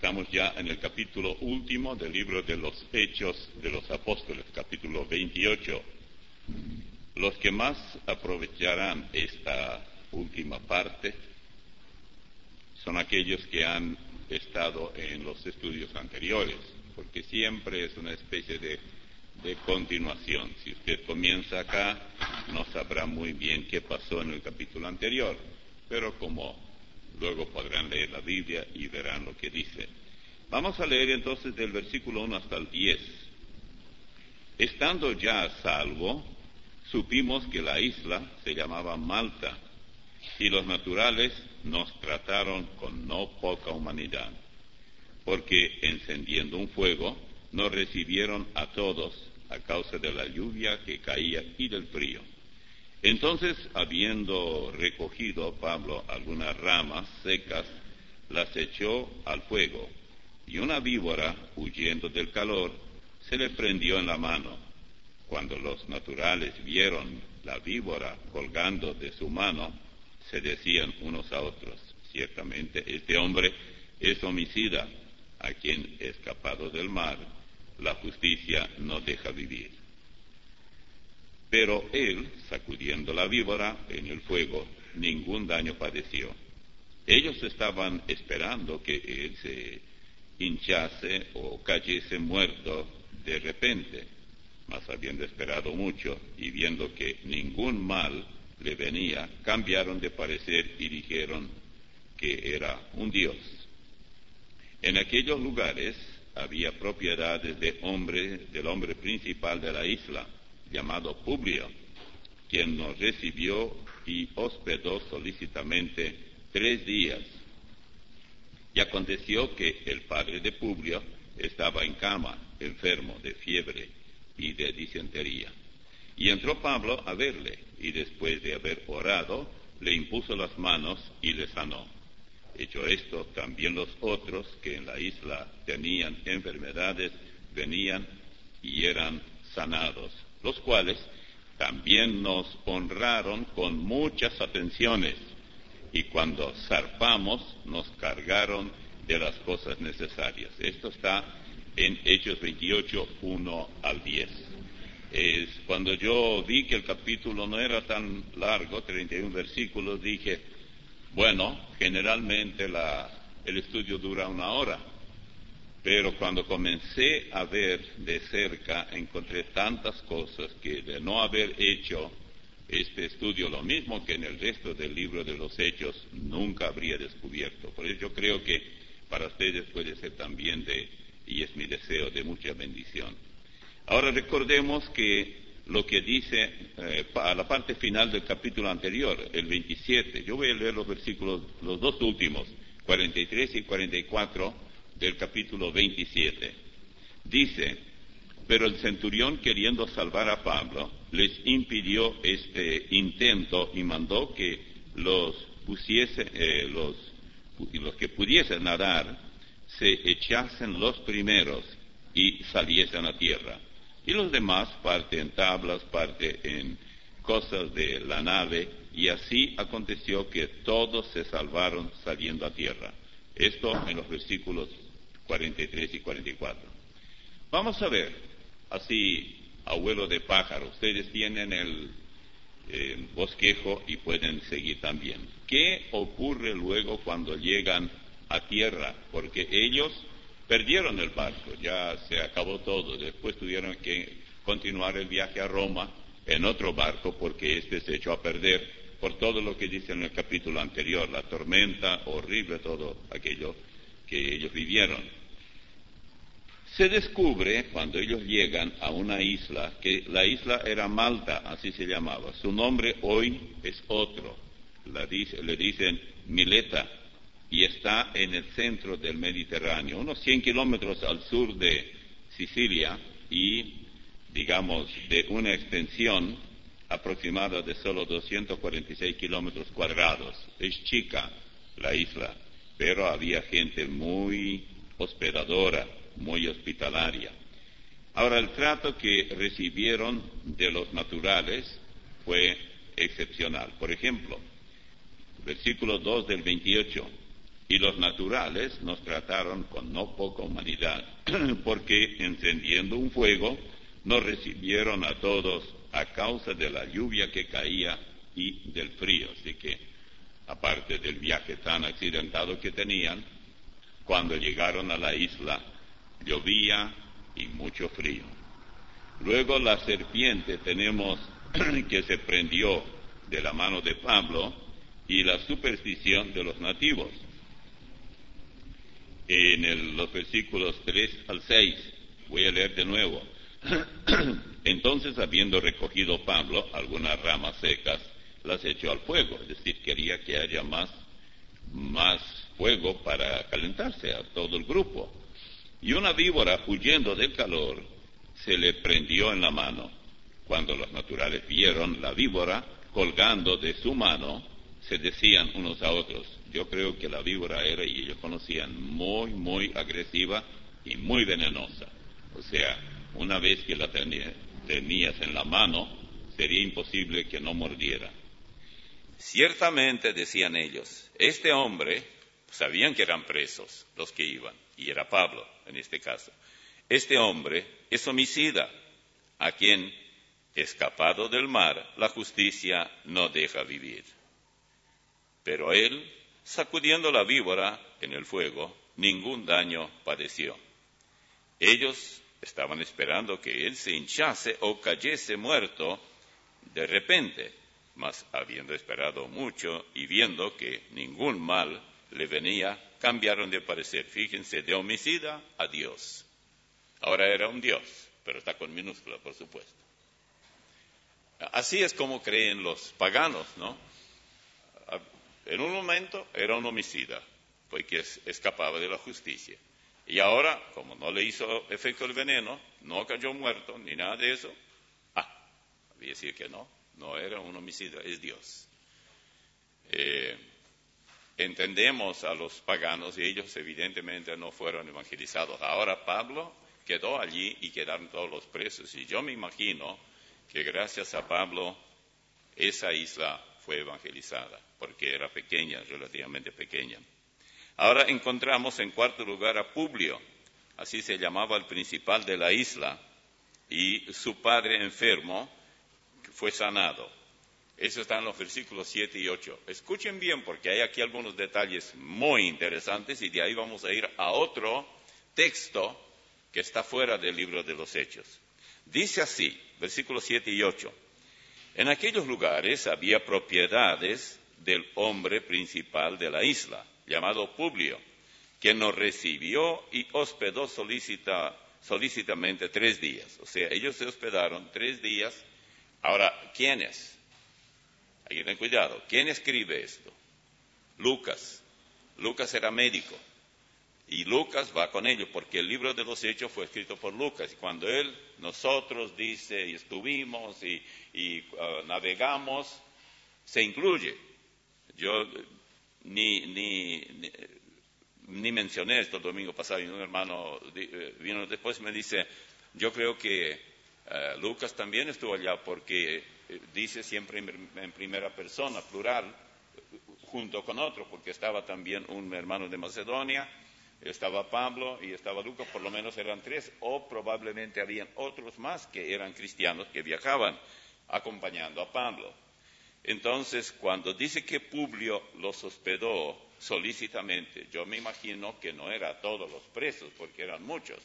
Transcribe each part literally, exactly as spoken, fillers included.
Estamos ya en el capítulo último del libro de los Hechos de los Apóstoles, capítulo veintiocho. Los que más aprovecharán esta última parte son aquellos que han estado en los estudios anteriores, porque siempre es una especie de, de continuación. Si usted comienza acá, no sabrá muy bien qué pasó en el capítulo anterior, pero como luego podrán leer la Biblia y verán lo que dice. Vamos a leer entonces del versículo uno hasta el diez. Estando ya a salvo, supimos que la isla se llamaba Malta, y los naturales nos trataron con no poca humanidad, porque encendiendo un fuego, nos recibieron a todos a causa de la lluvia que caía y del frío. Entonces, habiendo recogido Pablo algunas ramas secas, las echó al fuego, y una víbora, huyendo del calor, se le prendió en la mano. Cuando los naturales vieron la víbora colgando de su mano, se decían unos a otros: ciertamente este hombre es homicida, a quien, escapado del mar, la justicia no deja vivir. Pero él, sacudiendo la víbora en el fuego, ningún daño padeció. Ellos estaban esperando que él se hinchase o cayese muerto de repente, mas habiendo esperado mucho y viendo que ningún mal le venía, cambiaron de parecer y dijeron que era un dios. En aquellos lugares había propiedades de hombre, del hombre principal de la isla, llamado Publio, quien nos recibió y hospedó solícitamente tres días. Y aconteció que el padre de Publio estaba en cama, enfermo de fiebre y de disentería. Y entró Pablo a verle, y después de haber orado, le impuso las manos y le sanó. Hecho esto, también los otros que en la isla tenían enfermedades venían y eran sanados, los cuales también nos honraron con muchas atenciones, y cuando zarpamos nos cargaron de las cosas necesarias. Esto está en Hechos veintiocho, uno al diez. Es, cuando yo vi que el capítulo no era tan largo, treinta y uno versículos, dije, bueno, generalmente la, el estudio dura una hora. Pero cuando comencé a ver de cerca, encontré tantas cosas que de no haber hecho este estudio, lo mismo que en el resto del libro de los Hechos, nunca habría descubierto. Por eso yo creo que para ustedes puede ser también de, y es mi deseo, de mucha bendición. Ahora recordemos que lo que dice eh, a la parte final del capítulo anterior, el veintisiete, yo voy a leer los versículos, los dos últimos, cuarenta y tres y cuarenta y cuatro, del capítulo veintisiete. Dice: pero el centurión, queriendo salvar a Pablo, les impidió este intento y mandó que los pusiese, eh, los, los que pudiesen nadar, se echasen los primeros y saliesen a tierra. Y los demás, parte en tablas, parte en cosas de la nave, y así aconteció que todos se salvaron saliendo a tierra. Esto en los versículos cuarenta y tres y cuarenta y cuatro. Vamos a ver, así, abuelo de pájaro, ustedes tienen el eh, bosquejo y pueden seguir también. ¿Qué ocurre luego cuando llegan a tierra? Porque ellos perdieron el barco, ya se acabó todo. Después tuvieron que continuar el viaje a Roma en otro barco, porque este se echó a perder por todo lo que dice en el capítulo anterior, la tormenta horrible, todo aquello que ellos vivieron. Se descubre, cuando ellos llegan a una isla, que la isla era Malta, así se llamaba. Su nombre hoy es otro, la dice, le dicen Mileta, y está en el centro del Mediterráneo, unos cien kilómetros al sur de Sicilia, y, digamos, de una extensión aproximada de solo doscientos cuarenta y seis kilómetros cuadrados. Es chica la isla, pero había gente muy hospedadora, muy hospitalaria. Ahora, el trato que recibieron de los naturales fue excepcional. Por ejemplo, versículo dos del veintiocho, Y los naturales nos trataron con no poca humanidad, porque encendiendo un fuego, nos recibieron a todos a causa de la lluvia que caía y del frío. Así que, aparte del viaje tan accidentado que tenían, cuando llegaron a la isla, llovía y mucho frío. Luego la serpiente tenemos que se prendió de la mano de Pablo y la superstición de los nativos. En el, los versículos tres al seis, voy a leer de nuevo. Entonces, habiendo recogido Pablo algunas ramas secas, las echó al fuego, es decir, quería que haya más, más fuego para calentarse a todo el grupo. Y una víbora, huyendo del calor, se le prendió en la mano. Cuando los naturales vieron la víbora colgando de su mano, se decían unos a otros, yo creo que la víbora era, y ellos conocían, muy, muy agresiva y muy venenosa. O sea, una vez que la tenía, tenías en la mano, sería imposible que no mordiera. Ciertamente, decían ellos, este hombre, sabían que eran presos los que iban, y era Pablo en este caso, este hombre es homicida, a quien, escapado del mar, la justicia no deja vivir. Pero él, sacudiendo la víbora en el fuego, ningún daño padeció. Ellos estaban esperando que él se hinchase o cayese muerto de repente, mas habiendo esperado mucho y viendo que ningún mal le venía, cambiaron de parecer. Fíjense, de homicida a Dios. Ahora era un Dios, pero está con minúscula, por supuesto. Así es como creen los paganos, ¿no? En un momento era un homicida, porque escapaba de la justicia. Y ahora, como no le hizo efecto el veneno, no cayó muerto, ni nada de eso, ah, había que decir que no, no era un homicida, es Dios. Eh, entendemos a los paganos y ellos evidentemente no fueron evangelizados. Ahora Pablo quedó allí y quedaron todos los presos. Y yo me imagino que gracias a Pablo esa isla fue evangelizada, porque era pequeña, relativamente pequeña. Ahora encontramos en cuarto lugar a Publio, así se llamaba el principal de la isla, y su padre enfermo fue sanado. Eso está en los versículos siete y ocho. Escuchen bien, porque hay aquí algunos detalles muy interesantes, y de ahí vamos a ir a otro texto que está fuera del libro de los Hechos. Dice así, versículos siete y ocho. En aquellos lugares había propiedades del hombre principal de la isla, llamado Publio, que nos recibió y hospedó solicita, solícitamente tres días. O sea, ellos se hospedaron tres días. Ahora, ¿quiénes? Hay que tener cuidado. ¿Quién escribe esto? Lucas. Lucas era médico. Y Lucas va con ellos, porque el libro de los Hechos fue escrito por Lucas. Y cuando él, nosotros, dice, y estuvimos, y, y uh, navegamos, se incluye. Yo ni, ni, ni, ni mencioné esto el domingo pasado, y un hermano vino después y me dice, yo creo que uh, Lucas también estuvo allá, porque dice siempre en, en primera persona, plural, junto con otro, porque estaba también un hermano de Macedonia, estaba Pablo y estaba Lucas, por lo menos eran tres, o probablemente habían otros más que eran cristianos que viajaban acompañando a Pablo. Entonces, cuando dice que Publio los hospedó solícitamente, yo me imagino que no era a todos los presos, porque eran muchos,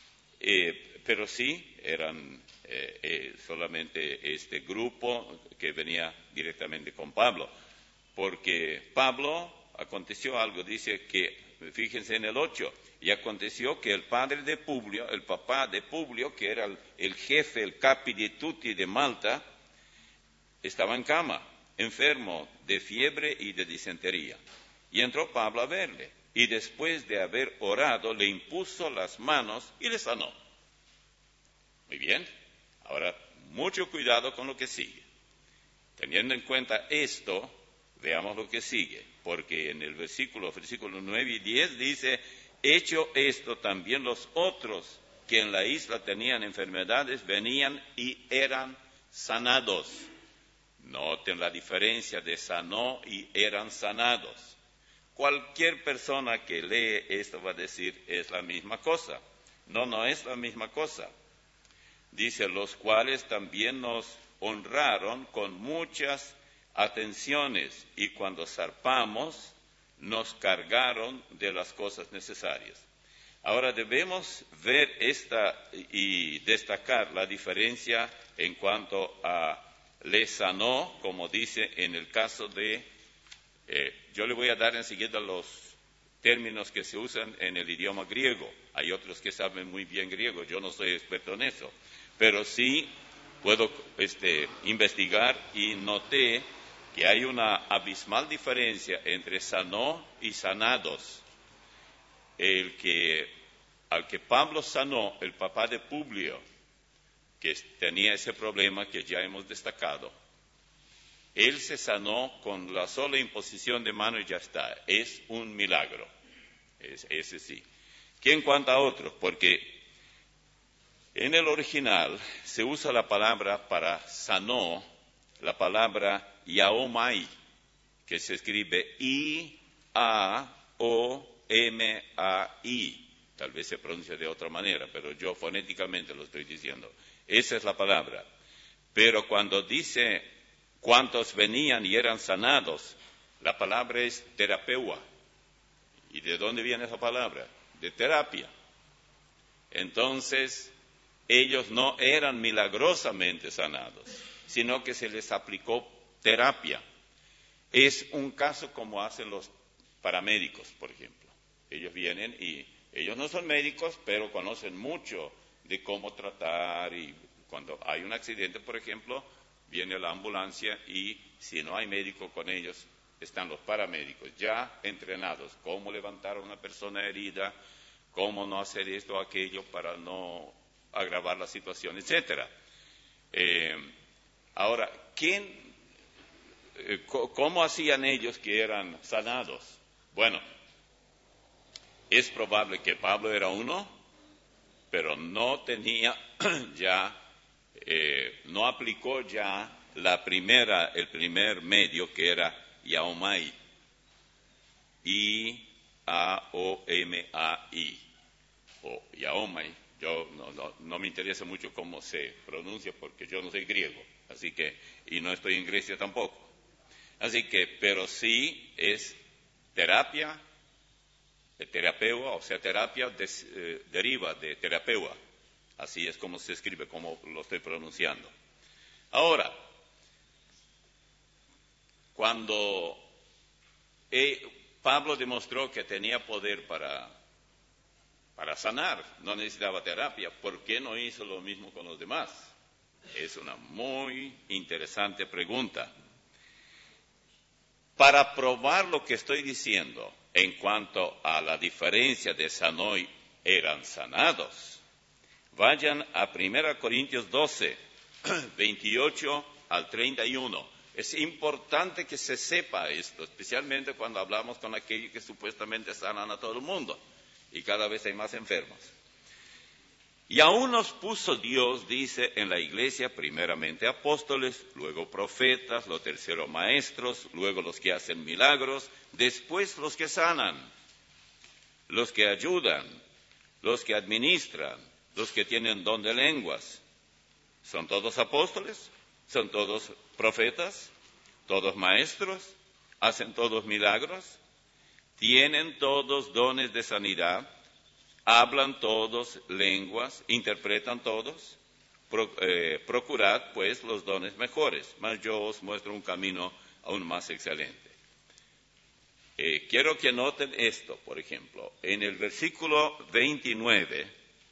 eh, pero sí eran eh, eh, solamente este grupo que venía directamente con Pablo, porque Pablo, aconteció algo, dice que, fíjense en el ocho, y aconteció que el padre de Publio, el papá de Publio, que era el, el jefe, el capi di tutti de Malta, estaba en cama, enfermo de fiebre y de disentería. Y entró Pablo a verle, y después de haber orado, le impuso las manos y le sanó. Muy bien, ahora mucho cuidado con lo que sigue. Teniendo en cuenta esto, veamos lo que sigue, porque en el versículo, versículo nueve y diez dice, hecho esto, también los otros que en la isla tenían enfermedades venían y eran sanados. Noten la diferencia de sanó y eran sanados. cualquier persona que lee esto va a decir, es la misma cosa. No, no es la misma cosa. Dice, los cuales también nos honraron con muchas atenciones y cuando zarpamos nos cargaron de las cosas necesarias. Ahora debemos ver esta y destacar la diferencia en cuanto a le sanó, como dice en el caso de, eh, yo le voy a dar enseguida los términos que se usan en el idioma griego. Hay otros que saben muy bien griego, yo no soy experto en eso, pero sí puedo este, investigar y noté que hay una abismal diferencia entre sanó y sanados. El que, al que Pablo sanó, el papá de Publio, que tenía ese problema que ya hemos destacado, él se sanó con la sola imposición de mano y ya está. Es un milagro, es, ese sí. Que en cuanto a otros, porque en el original se usa la palabra para sanó, la palabra yaomai, que se escribe I A O M A I. Tal vez se pronuncia de otra manera, pero yo fonéticamente lo estoy diciendo. Esa es la palabra. Pero cuando dice cuántos venían y eran sanados, la palabra es terapeua. ¿Y de dónde viene esa palabra? De terapia. Entonces, ellos no eran milagrosamente sanados, sino que se les aplicó terapia. Es un caso como hacen los paramédicos, por ejemplo. Ellos vienen y ellos no son médicos, pero conocen mucho de cómo tratar, y cuando hay un accidente, por ejemplo, viene la ambulancia y si no hay médico con ellos, están los paramédicos ya entrenados, cómo levantar a una persona herida, cómo no hacer esto o aquello para no agravar la situación, etcétera. Eh, ahora, ¿quién, eh, cómo hacían ellos que eran sanados? Bueno, es probable que Pablo era uno, pero no tenía ya, eh, no aplicó ya la primera, el primer medio que era yaomai, I A O M A I, o yaomai. Yo no, no, no me interesa mucho cómo se pronuncia porque yo no soy griego, así que, y no estoy en Grecia tampoco. Así que, pero sí es terapia, terapeua, o sea, terapia des, eh, deriva de terapeua. Así es como se escribe, como lo estoy pronunciando. Ahora, cuando eh, Pablo demostró que tenía poder para, para sanar, no necesitaba terapia, ¿por qué no hizo lo mismo con los demás? Es una muy interesante pregunta. Para probar lo que estoy diciendo en cuanto a la diferencia de sanó y eran sanados, vayan a primera Corintios doce, veintiocho al treinta y uno. Es importante que se sepa esto, especialmente cuando hablamos con aquellos que supuestamente sanan a todo el mundo, y cada vez hay más enfermos. Y aún nos puso Dios, dice, en la iglesia, primeramente apóstoles, luego profetas, lo tercero maestros, luego los que hacen milagros, después los que sanan, los que ayudan, los que administran, los que tienen don de lenguas. ¿Son todos apóstoles? ¿Son todos profetas? ¿Todos maestros? ¿Hacen todos milagros? ¿Tienen todos dones de sanidad? ¿Hablan todos lenguas? ¿Interpretan todos? Pro, eh, procurad, pues, los dones mejores, mas yo os muestro un camino aún más excelente. Eh, quiero que noten esto, por ejemplo, en el versículo veintinueve,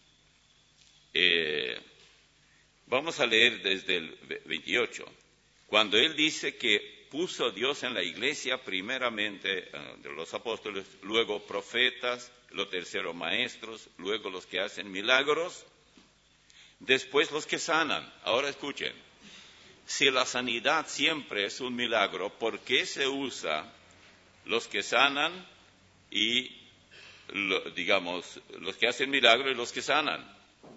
eh, vamos a leer desde el veintiocho, cuando él dice que puso Dios en la iglesia primeramente uh, de los apóstoles, luego profetas, lo tercero maestros, luego los que hacen milagros, después los que sanan. Ahora escuchen, si la sanidad siempre es un milagro, ¿por qué se usa los que sanan y, lo, digamos, los que hacen milagros y los que sanan?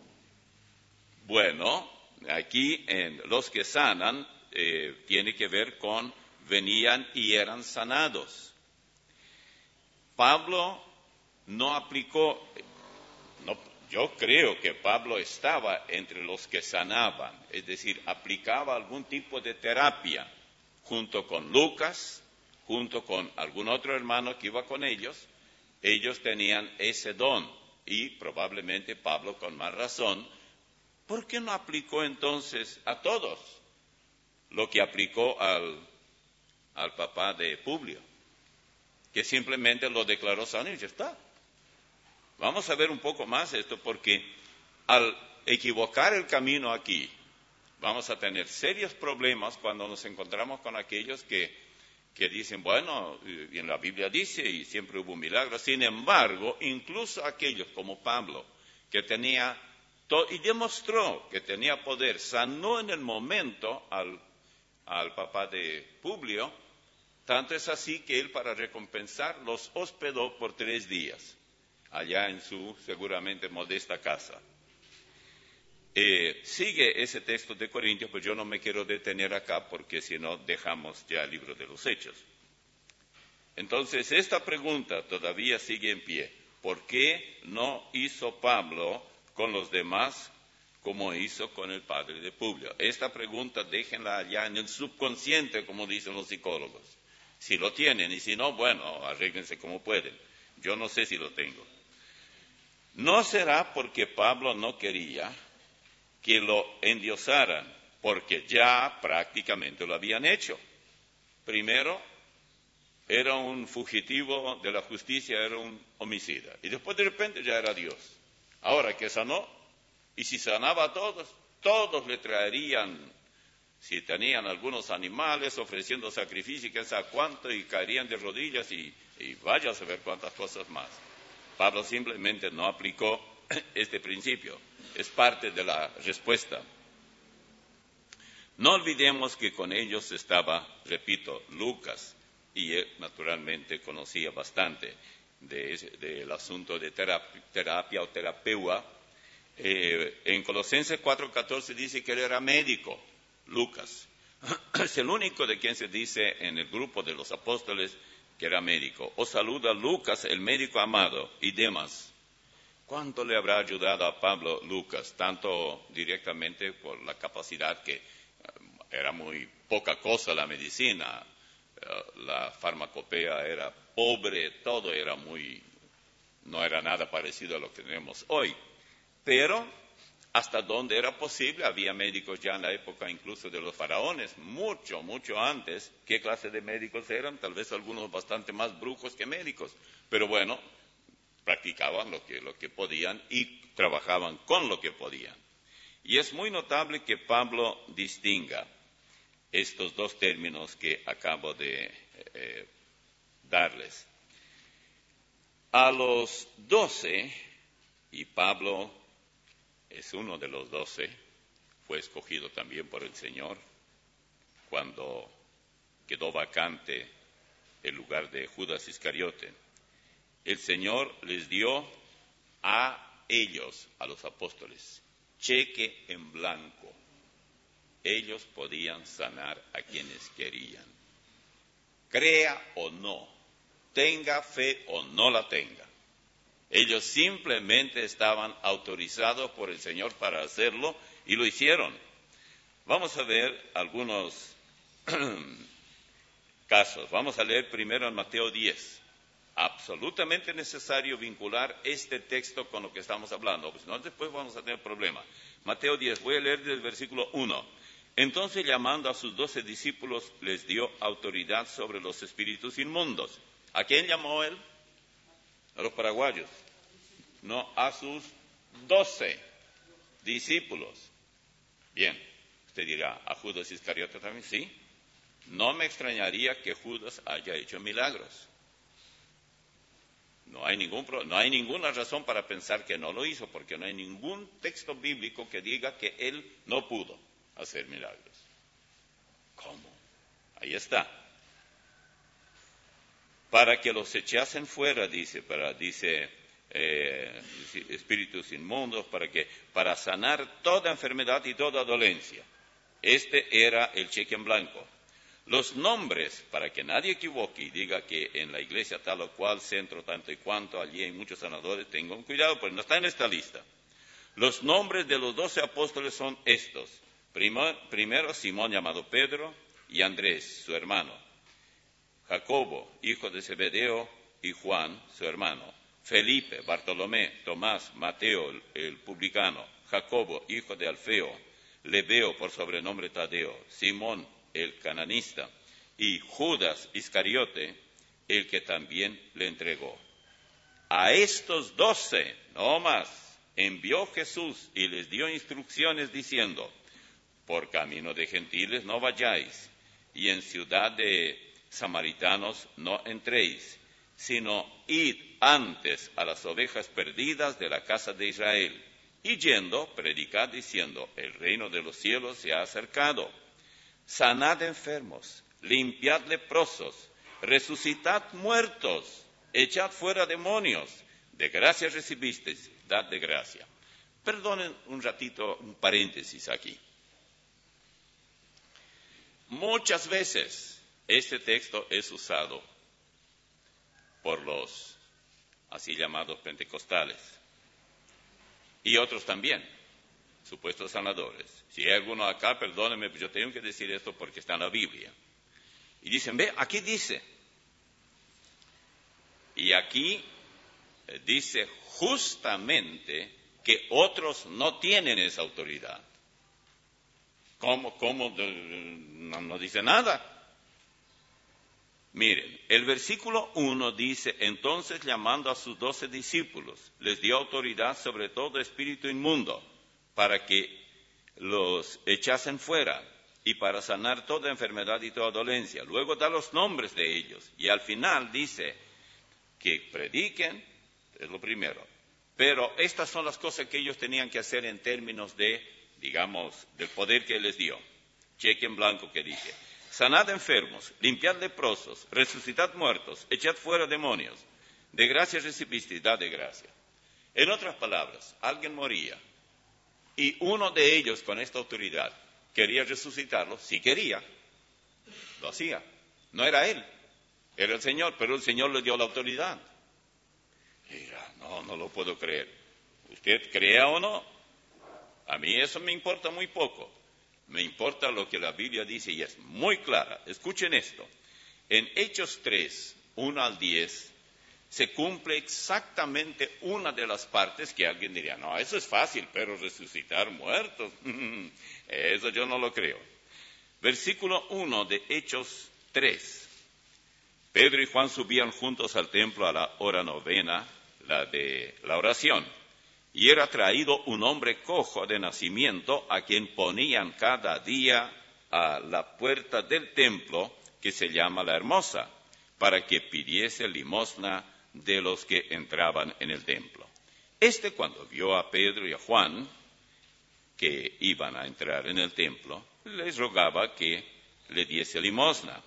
Bueno, aquí en los que sanan eh, tiene que ver con venían y eran sanados. Pablo no aplicó, no, yo creo que Pablo estaba entre los que sanaban, es decir, aplicaba algún tipo de terapia junto con Lucas, junto con algún otro hermano que iba con ellos. Ellos tenían ese don y probablemente Pablo con más razón. ¿Por qué no aplicó entonces a todos lo que aplicó al, al papá de Publio? Que simplemente lo declaró sano y ya está. Vamos a ver un poco más esto, porque al equivocar el camino aquí, vamos a tener serios problemas cuando nos encontramos con aquellos que, que dicen, bueno, y en la Biblia dice, y siempre hubo milagros. Sin embargo, incluso aquellos como Pablo, que tenía todo, y demostró que tenía poder, sanó en el momento al, al papá de Publio. Tanto es así que él, para recompensar, los hospedó por tres días, allá en su seguramente modesta casa. Eh, sigue ese texto de Corintios, pero yo no me quiero detener acá porque si no dejamos ya el libro de los Hechos. Entonces, esta pregunta todavía sigue en pie. ¿Por qué no hizo Pablo con los demás como hizo con el padre de Publio? Esta pregunta déjenla allá en el subconsciente, como dicen los psicólogos. Si lo tienen, y si no, bueno, arréglense como pueden. Yo no sé si lo tengo. ¿No será porque Pablo no quería que lo endiosaran? Porque ya prácticamente lo habían hecho. Primero, era un fugitivo de la justicia, era un homicida. Y después de repente ya era Dios. Ahora que sanó, y si sanaba a todos, todos le traerían, si tenían algunos animales, ofreciendo sacrificio y qué sabe cuánto, y caerían de rodillas y, y vaya a saber cuántas cosas más. Pablo simplemente no aplicó este principio. Es parte de la respuesta. No olvidemos que con ellos estaba, repito, Lucas, y él naturalmente conocía bastante de ese, del asunto de terapia, terapia o terapeua. Eh, en Colosenses cuatro catorce dice que él era médico, Lucas. Es el único de quien se dice en el grupo de los apóstoles que era médico. Os saluda Lucas, el médico amado, y Demas. ¿Cuánto le habrá ayudado a Pablo Lucas? Tanto directamente por la capacidad que era muy poca cosa la medicina, la farmacopea era pobre, todo era muy, no era nada parecido a lo que tenemos hoy. Pero hasta donde era posible, había médicos ya en la época incluso de los faraones, mucho, mucho antes. ¿Qué clase de médicos eran? Tal vez algunos bastante más brujos que médicos, pero bueno, practicaban lo que, lo que podían y trabajaban con lo que podían. Y es muy notable que Pablo distinga estos dos términos que acabo de eh, darles. A los doce, y Pablo es uno de los doce, fue escogido también por el Señor cuando quedó vacante el lugar de Judas Iscariote. El Señor les dio a ellos, a los apóstoles, cheque en blanco. Ellos podían sanar a quienes querían. Crea o no, tenga fe o no la tenga. Ellos simplemente estaban autorizados por el Señor para hacerlo y lo hicieron. Vamos a ver algunos casos. Vamos a leer primero en Mateo diez. Absolutamente necesario vincular este texto con lo que estamos hablando, porque si no después vamos a tener problemas. Mateo diez, voy a leer del versículo uno. Entonces, llamando a sus doce discípulos, les dio autoridad sobre los espíritus inmundos. ¿A quién llamó él? A los paraguayos. No, a sus doce discípulos. Bien, usted dirá, ¿a Judas Iscariote también? Sí. No me extrañaría que Judas haya hecho milagros. No hay, ningún, no hay ninguna razón para pensar que no lo hizo, porque no hay ningún texto bíblico que diga que él no pudo hacer milagros. ¿Cómo? Ahí está. Para que los echasen fuera, dice, para, dice eh, espíritus inmundos, para que, para sanar toda enfermedad y toda dolencia. Este era el cheque en blanco. Los nombres, para que nadie equivoque y diga que en la iglesia tal o cual, centro tanto y cuanto, allí hay muchos sanadores, tengan cuidado, pues no está en esta lista. Los nombres de los doce apóstoles son estos. Primero, primero Simón llamado Pedro y Andrés, su hermano. Jacobo, hijo de Zebedeo, y Juan, su hermano. Felipe, Bartolomé, Tomás, Mateo, el, el publicano. Jacobo, hijo de Alfeo. Lebeo, por sobrenombre Tadeo. Simón, el cananista, y Judas Iscariote, el que también le entregó. A estos doce, no más, envió Jesús y les dio instrucciones diciendo: por camino de gentiles no vayáis, y en ciudad de samaritanos no entréis, sino id antes a las ovejas perdidas de la casa de Israel, y yendo, predicad diciendo: el reino de los cielos se ha acercado. Sanad enfermos, limpiad leprosos, resucitad muertos, echad fuera demonios. De gracia recibisteis, dad de gracia. Perdonen un ratito, un paréntesis aquí. Muchas veces este texto es usado por los así llamados pentecostales y otros también, supuestos sanadores. Si hay alguno acá, perdónenme, pero yo tengo que decir esto porque está en la Biblia. Y dicen, ve, aquí dice. Y aquí dice justamente que otros no tienen esa autoridad. ¿Cómo? ¿Cómo? No, no dice nada. Miren, el versículo uno dice: entonces llamando a sus doce discípulos, les dio autoridad sobre todo espíritu inmundo, para que los echasen fuera, y para sanar toda enfermedad y toda dolencia. Luego da los nombres de ellos, y al final dice que prediquen, es lo primero. Pero estas son las cosas que ellos tenían que hacer en términos de, digamos, del poder que les dio. Cheque en blanco que dice: sanad enfermos, limpiad leprosos, resucitad muertos, echad fuera demonios. De gracia recibisteis, dad de gracia. En otras palabras, alguien moría y uno de ellos con esta autoridad quería resucitarlo. Si quería, lo hacía. No era él, era el Señor, pero el Señor le dio la autoridad. Mira, no, no lo puedo creer. ¿Usted crea o no? A mí eso me importa muy poco. Me importa lo que la Biblia dice y es muy clara. Escuchen esto. En Hechos tres, uno al diez, se cumple exactamente una de las partes que alguien diría: no, eso es fácil, pero resucitar muertos, eso yo no lo creo. Versículo uno de Hechos tres. Pedro y Juan subían juntos al templo a la hora novena, la de la oración. Y era traído un hombre cojo de nacimiento, a quien ponían cada día a la puerta del templo, que se llama La Hermosa, para que pidiese limosna de los que entraban en el templo. Este, cuando vio a Pedro y a Juan, que iban a entrar en el templo, les rogaba que le diese limosna.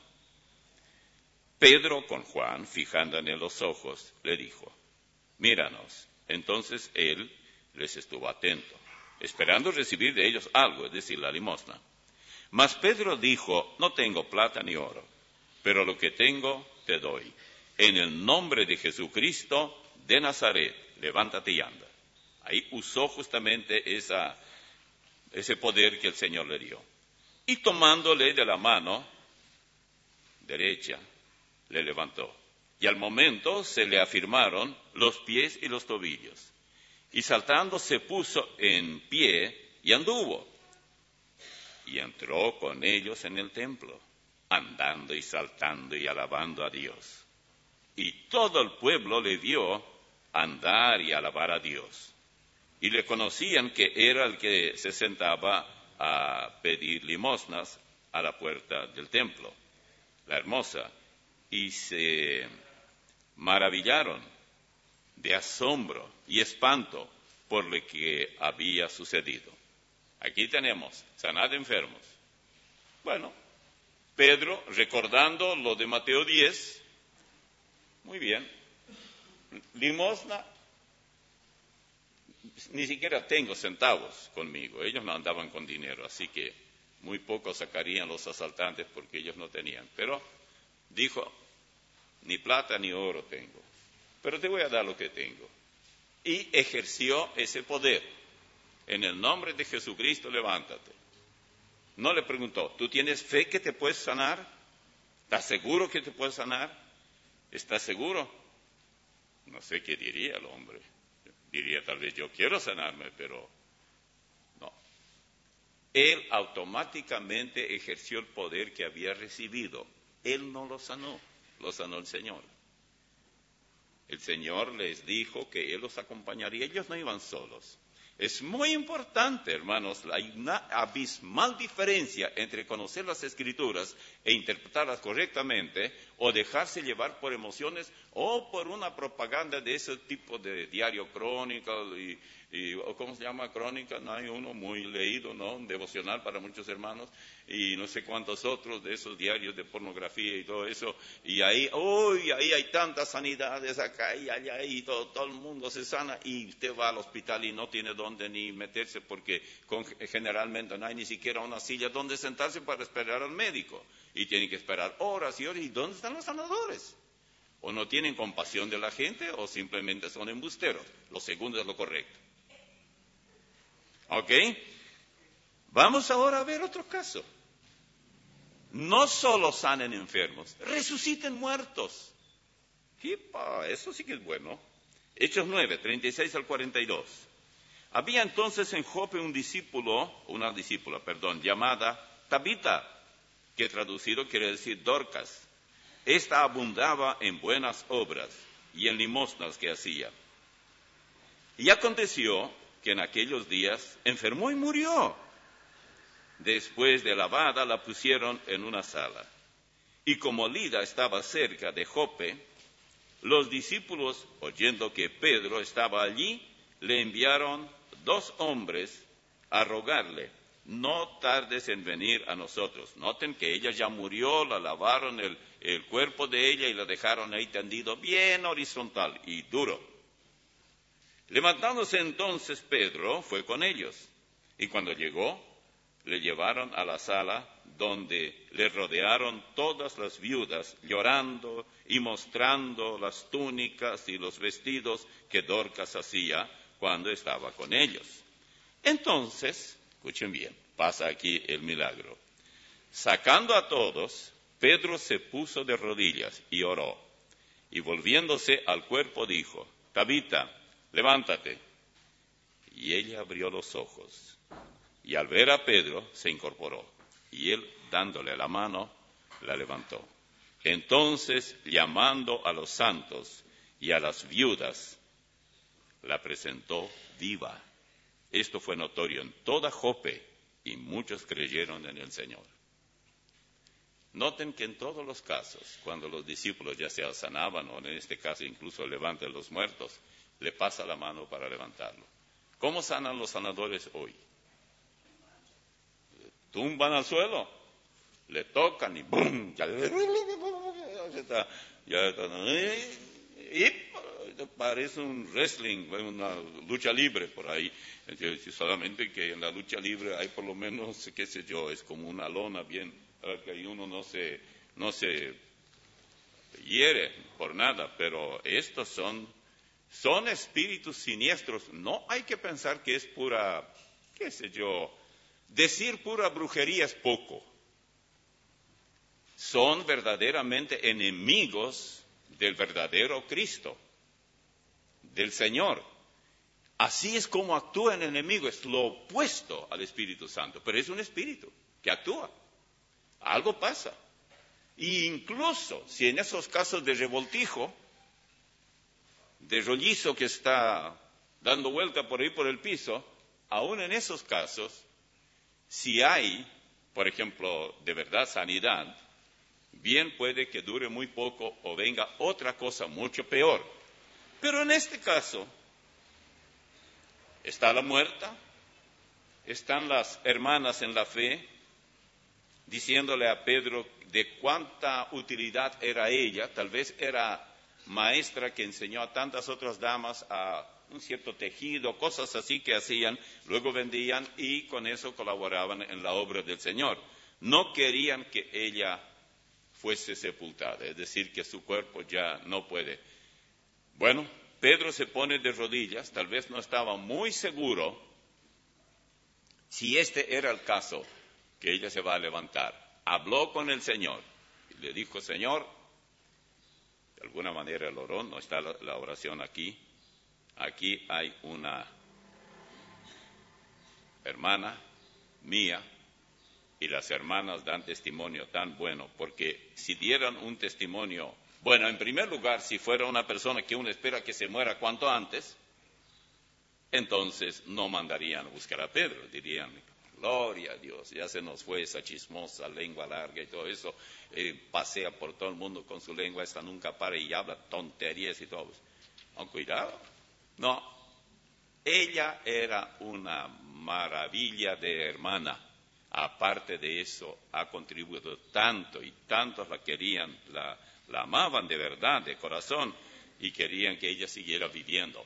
Pedro, con Juan, fijando en él los ojos, le dijo: míranos. Entonces él les estuvo atento, esperando recibir de ellos algo, es decir, la limosna. Mas Pedro dijo: no tengo plata ni oro, pero lo que tengo te doy. En el nombre de Jesucristo de Nazaret, levántate y anda. Ahí usó justamente esa, ese poder que el Señor le dio. Y tomándole de la mano derecha, le levantó. Y al momento se le afirmaron los pies y los tobillos. Y saltando se puso en pie y anduvo. Y entró con ellos en el templo, andando y saltando y alabando a Dios. Y todo el pueblo le vio andar y alabar a Dios. Y le conocían que era el que se sentaba a pedir limosnas a la puerta del templo, La Hermosa. Y se maravillaron de asombro y espanto por lo que había sucedido. Aquí tenemos: sanad enfermos. Bueno, Pedro, recordando lo de Mateo diez, muy bien, limosna, ni siquiera tengo centavos conmigo, ellos no andaban con dinero, así que muy poco sacarían los asaltantes porque ellos no tenían. Pero dijo, ni plata ni oro tengo, pero te voy a dar lo que tengo. Y ejerció ese poder. En el nombre de Jesucristo, levántate. No le preguntó, ¿tú tienes fe que te puedes sanar? ¿Estás seguro que te puedes sanar? ¿Estás seguro? No sé qué diría el hombre. Diría tal vez, yo quiero sanarme, pero no. Él automáticamente ejerció el poder que había recibido. Él no lo sanó, lo sanó el Señor. El Señor les dijo que Él los acompañaría. Ellos no iban solos. Es muy importante, hermanos, hay una abismal diferencia entre conocer las Escrituras e interpretarlas correctamente o dejarse llevar por emociones o por una propaganda de ese tipo de diario crónica y, y o ¿cómo se llama crónica? No hay uno muy leído, ¿no? Un devocional para muchos hermanos y no sé cuántos otros de esos diarios de pornografía y todo eso. Y ahí, uy, ahí hay tantas sanidades acá y allá y todo, todo el mundo se sana y usted va al hospital y no tiene dónde ni meterse porque con, generalmente no hay ni siquiera una silla donde sentarse para esperar al médico y tienen que esperar horas y horas. ¿Y dónde están los sanadores? O no tienen compasión de la gente o simplemente son embusteros. Lo segundo es lo correcto. ¿Ok? Vamos ahora a ver otro caso. No solo sanen enfermos, resuciten muertos. ¡Jipa! Eso sí que es bueno. Hechos nueve, treinta y seis al cuarenta y dos. Había entonces en Jope un discípulo, una discípula, perdón, llamada Tabita, que traducido quiere decir Dorcas. Esta abundaba en buenas obras y en limosnas que hacía. Y aconteció que en aquellos días enfermó y murió. Después de lavada la pusieron en una sala. Y como Lida estaba cerca de Jope, los discípulos, oyendo que Pedro estaba allí, le enviaron dos hombres a rogarle, no tardes en venir a nosotros. Noten que ella ya murió, la lavaron el, el cuerpo de ella y la dejaron ahí tendido bien horizontal y duro. Levantándose entonces Pedro fue con ellos, y cuando llegó, le llevaron a la sala donde le rodearon todas las viudas, llorando y mostrando las túnicas y los vestidos que Dorcas hacía cuando estaba con ellos. Entonces, escuchen bien, pasa aquí el milagro. Sacando a todos, Pedro se puso de rodillas y oró, y volviéndose al cuerpo dijo, Tabita, levántate. Y ella abrió los ojos, y al ver a Pedro se incorporó, y él, dándole la mano, la levantó. Entonces, llamando a los santos y a las viudas, la presentó viva. Esto fue notorio en toda Jope, y muchos creyeron en el Señor. Noten que en todos los casos, cuando los discípulos ya sea sanaban, o en este caso incluso levantan los muertos, le pasa la mano para levantarlo. ¿Cómo sanan los sanadores hoy? Tumban al suelo, le tocan y ¡bum! Ya, ya está, ya está, y parece un wrestling, una lucha libre por ahí. Solamente que en la lucha libre hay por lo menos, qué sé yo, es como una lona bien, que ahí uno no se, no se hiere por nada, pero estos son, son espíritus siniestros. No hay que pensar que es pura, qué sé yo, decir pura brujería es poco. Son verdaderamente enemigos del verdadero Cristo, del Señor. Así es como actúa el enemigo, es lo opuesto al Espíritu Santo, pero es un espíritu que actúa. Algo pasa. E incluso si en esos casos de revoltijo, de rollizo que está dando vuelta por ahí por el piso, aún en esos casos, si hay, por ejemplo, de verdad sanidad, bien puede que dure muy poco o venga otra cosa mucho peor. Pero en este caso, está la muerta, están las hermanas en la fe, diciéndole a Pedro de cuánta utilidad era ella. Tal vez era maestra que enseñó a tantas otras damas a un cierto tejido, cosas así que hacían, luego vendían y con eso colaboraban en la obra del Señor. No querían que ella fuese sepultada, es decir, que su cuerpo ya no puede. Bueno, Pedro se pone de rodillas, tal vez no estaba muy seguro si este era el caso, que ella se va a levantar. Habló con el Señor y le dijo, Señor, de alguna manera el oró, no está la, la oración aquí, aquí hay una hermana mía y las hermanas dan testimonio tan bueno, porque si dieran un testimonio, bueno, en primer lugar, si fuera una persona que uno espera que se muera cuanto antes, entonces no mandarían a buscar a Pedro, dirían, gloria a Dios, ya se nos fue esa chismosa, lengua larga y todo eso, eh, pasea por todo el mundo con su lengua, esta nunca para y habla tonterías y todo. Oh, cuidado, no, ella era una maravilla de hermana, aparte de eso ha contribuido tanto y tantos la querían, la, la amaban de verdad, de corazón, y querían que ella siguiera viviendo.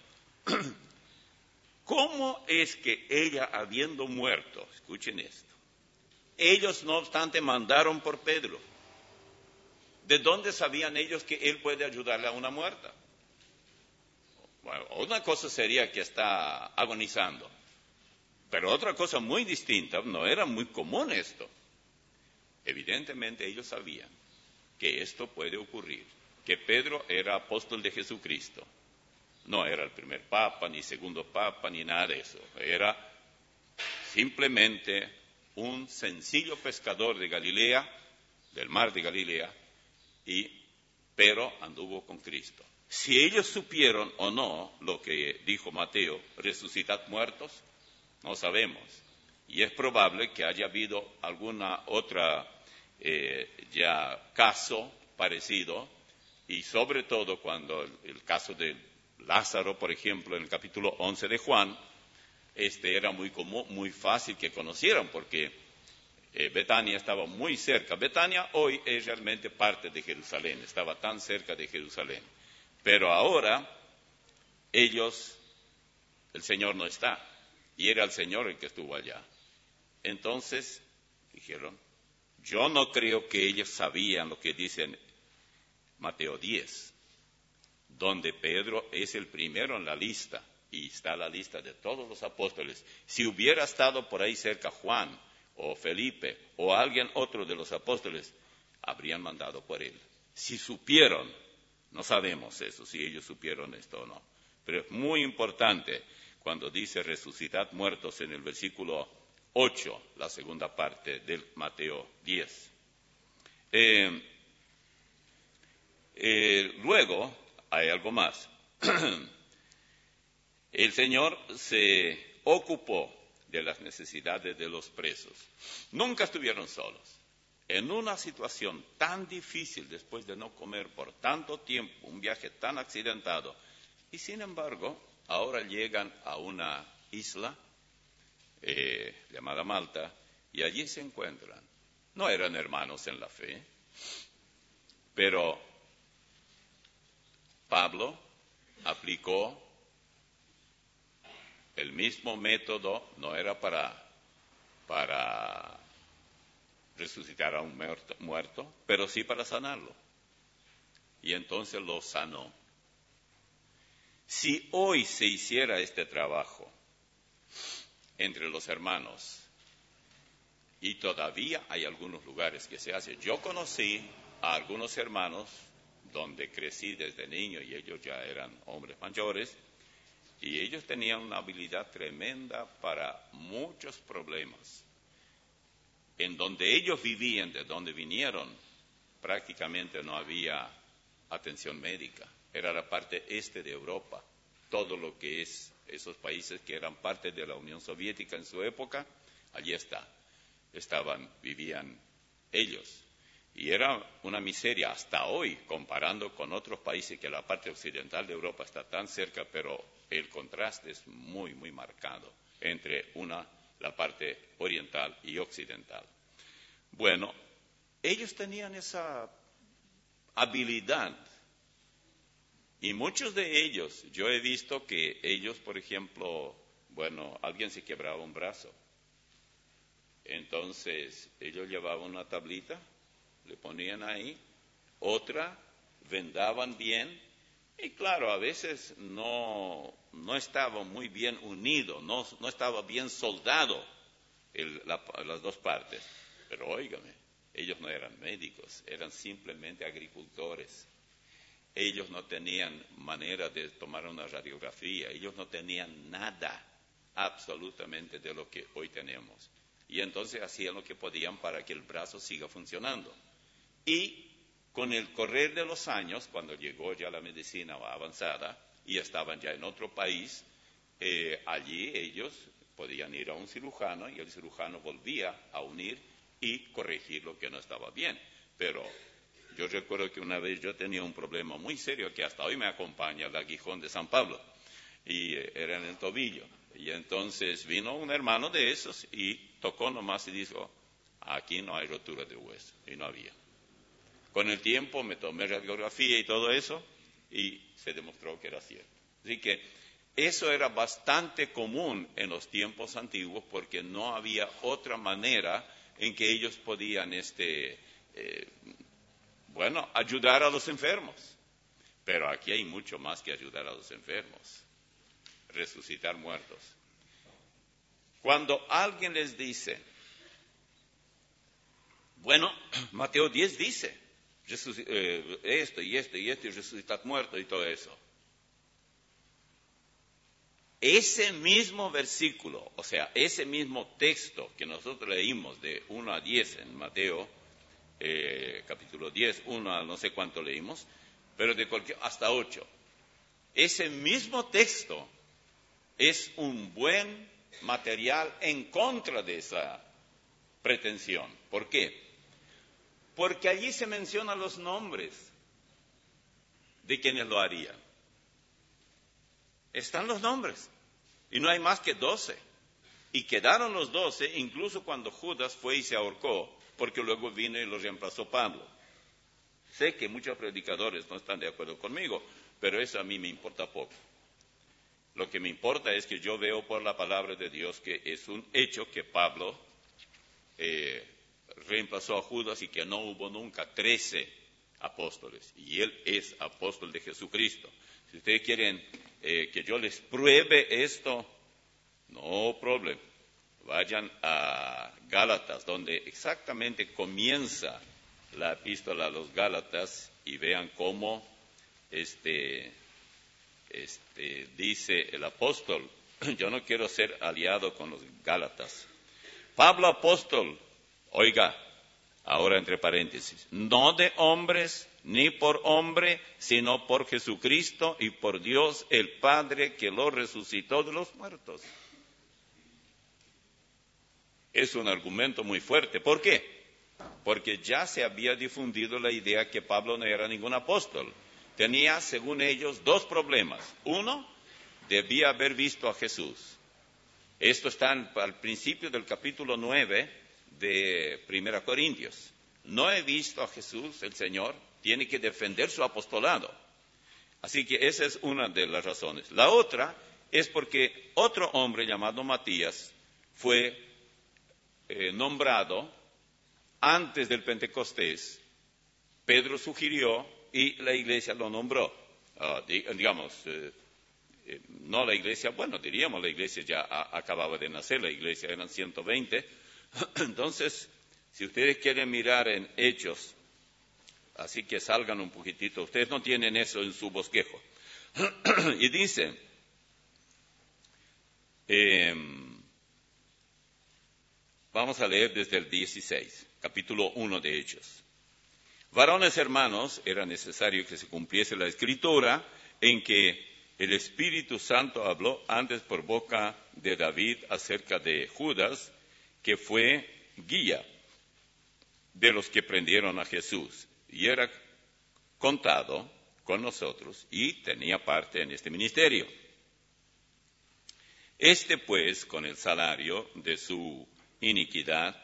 ¿Cómo es que ella, habiendo muerto, escuchen esto, ellos no obstante mandaron por Pedro? ¿De dónde sabían ellos que él puede ayudarle a una muerta? Bueno, una cosa sería que está agonizando, pero otra cosa muy distinta, no era muy común esto. Evidentemente ellos sabían que esto puede ocurrir, que Pedro era apóstol de Jesucristo. No era el primer papa, ni segundo papa, ni nada de eso. Era simplemente un sencillo pescador de Galilea, del mar de Galilea, y, pero anduvo con Cristo. Si ellos supieron o no lo que dijo Mateo, resucitad muertos, no sabemos. Y es probable que haya habido alguna otra eh, ya caso parecido, y sobre todo cuando el, el caso de Lázaro, por ejemplo, en el capítulo once de Juan, este era muy común, muy fácil que conocieran, porque eh, Betania estaba muy cerca. Betania hoy es realmente parte de Jerusalén, estaba tan cerca de Jerusalén. Pero ahora ellos, el Señor no está, y era el Señor el que estuvo allá. Entonces dijeron, yo no creo que ellos sabían lo que dicen Mateo diez, donde Pedro es el primero en la lista, y está la lista de todos los apóstoles. Si hubiera estado por ahí cerca Juan, o Felipe, o alguien otro de los apóstoles, habrían mandado por él. Si supieron, no sabemos eso, si ellos supieron esto o no, pero es muy importante cuando dice resucitad muertos en el versículo ocho, la segunda parte del Mateo diez. Eh, eh, luego, hay algo más. El Señor se ocupó de las necesidades de los presos. Nunca estuvieron solos. En una situación tan difícil, después de no comer por tanto tiempo, un viaje tan accidentado, y sin embargo, ahora llegan a una isla eh, llamada Malta, y allí se encuentran. No eran hermanos en la fe, pero Pablo aplicó el mismo método, no era para, para resucitar a un muerto, muerto, pero sí para sanarlo. Y entonces lo sanó. Si hoy se hiciera este trabajo entre los hermanos, y todavía hay algunos lugares que se hace, yo conocí a algunos hermanos donde crecí desde niño y ellos ya eran hombres mayores, y ellos tenían una habilidad tremenda para muchos problemas. En donde ellos vivían, de donde vinieron, prácticamente no había atención médica. Era la parte este de Europa. Todo lo que es esos países que eran parte de la Unión Soviética en su época, allí está. Estaban, vivían ellos. Y era una miseria hasta hoy, comparando con otros países que la parte occidental de Europa está tan cerca, pero el contraste es muy, muy marcado entre una, la parte oriental y occidental. Bueno, ellos tenían esa habilidad Y muchos de ellos, yo he visto que ellos, por ejemplo, bueno, alguien se quebraba un brazo. Entonces, ellos llevaban una tablita, le ponían ahí, otra, vendaban bien, y claro, a veces no, no estaba muy bien unido, no, no estaba bien soldado el, la, las dos partes. Pero óigame, ellos no eran médicos, eran simplemente agricultores. Ellos no tenían manera de tomar una radiografía, ellos no tenían nada, absolutamente, de lo que hoy tenemos. Y entonces hacían lo que podían para que el brazo siga funcionando. Y con el correr de los años, cuando llegó ya la medicina avanzada y estaban ya en otro país, eh, allí ellos podían ir a un cirujano y el cirujano volvía a unir y corregir lo que no estaba bien. Pero yo recuerdo que una vez yo tenía un problema muy serio que hasta hoy me acompaña, el aguijón de San Pablo, y eh, era en el tobillo. Y entonces vino un hermano de esos y tocó nomás y dijo, aquí no hay rotura de hueso, y no había. Con el tiempo me tomé radiografía y todo eso, y se demostró que era cierto. Así que eso era bastante común en los tiempos antiguos, porque no había otra manera en que ellos podían, este, eh, bueno, ayudar a los enfermos. Pero aquí hay mucho más que ayudar a los enfermos. Resucitar muertos. Cuando alguien les dice, bueno, Mateo diez dice, eh, esto y esto y esto y resucitar muertos y todo eso. Ese mismo versículo, o sea, ese mismo texto que nosotros leímos de uno a diez en Mateo, eh, capítulo diez, uno a no sé cuánto leímos, pero de cualquier, hasta ocho. Ese mismo texto es un buen material en contra de esa pretensión. ¿Por qué? Porque allí se mencionan los nombres de quienes lo harían. Están los nombres. Y no hay más que doce. Y quedaron los doce, incluso cuando Judas fue y se ahorcó, porque luego vino y lo reemplazó Pablo. Sé que muchos predicadores no están de acuerdo conmigo, pero eso a mí me importa poco. Lo que me importa es que yo veo por la palabra de Dios que es un hecho que Pablo eh, reemplazó a Judas y que no hubo nunca trece apóstoles. Y él es apóstol de Jesucristo. Si ustedes quieren eh, que yo les pruebe esto, no problema. Vayan a Gálatas, donde exactamente comienza la epístola a los Gálatas, y vean cómo este, este, dice el apóstol. Yo no quiero ser aliado con los Gálatas. Pablo apóstol, oiga, ahora entre paréntesis, no de hombres ni por hombre, sino por Jesucristo y por Dios el Padre que lo resucitó de los muertos. Es un argumento muy fuerte. ¿Por qué? Porque ya se había difundido la idea que Pablo no era ningún apóstol. Tenía, según ellos, dos problemas. Uno, debía haber visto a Jesús. Esto está al principio del capítulo nueve de Primera Corintios. No he visto a Jesús, el Señor, tiene que defender su apostolado. Así que esa es una de las razones. La otra es porque otro hombre llamado Matías fue eh, nombrado antes del Pentecostés. Pedro sugirió y la iglesia lo nombró. Uh, digamos, eh, eh, no la iglesia, bueno, diríamos la iglesia ya a, acababa de nacer, la iglesia eran ciento veinte. Entonces, si ustedes quieren mirar en Hechos, así que salgan un poquitito, ustedes no tienen eso en su bosquejo. Y dice, eh, vamos a leer desde el dieciséis, capítulo uno de Hechos. Varones hermanos, era necesario que se cumpliese la escritura en que el Espíritu Santo habló antes por boca de David acerca de Judas, que fue guía de los que prendieron a Jesús, y era contado con nosotros y tenía parte en este ministerio. Este, pues, con el salario de su iniquidad,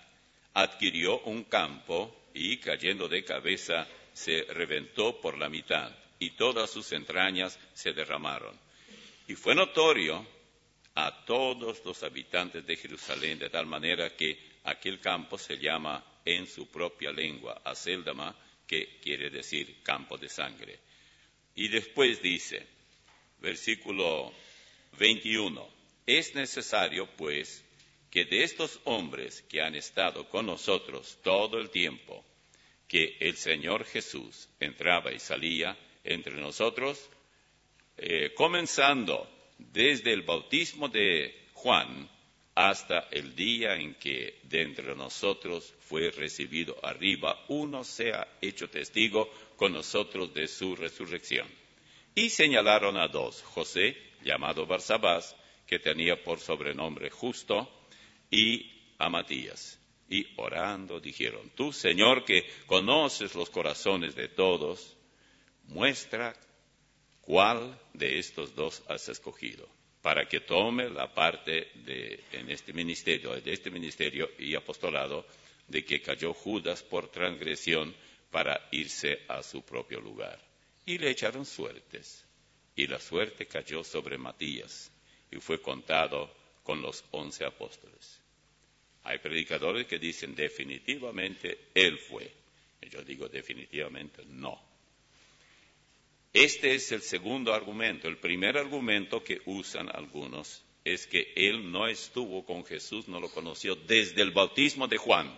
adquirió un campo y, cayendo de cabeza, se reventó por la mitad. y todas sus entrañas se derramaron. Y fue notorio a todos los habitantes de Jerusalén, de tal manera que aquel campo se llama en su propia lengua Aceldama, que quiere decir campo de sangre. Y después dice, versículo veintiuno, es necesario, pues, que de estos hombres que han estado con nosotros todo el tiempo, que el Señor Jesús entraba y salía entre nosotros, eh, comenzando desde el bautismo de Juan hasta el día en que de entre nosotros fue recibido arriba, uno sea hecho testigo con nosotros de su resurrección. Y señalaron a dos, José, llamado Barsabás, que tenía por sobrenombre Justo, y a Matías. Y orando dijeron, tú, Señor, que conoces los corazones de todos, muestra cuál de estos dos has escogido, para que tome la parte de, en este ministerio, de este ministerio y apostolado, de que cayó Judas por transgresión para irse a su propio lugar. Y le echaron suertes, y la suerte cayó sobre Matías, y fue contado con los once apóstoles. Hay predicadores que dicen definitivamente él fue. Y yo digo definitivamente no. Este es el segundo argumento. El primer argumento que usan algunos es que él no estuvo con Jesús, no lo conoció desde el bautismo de Juan.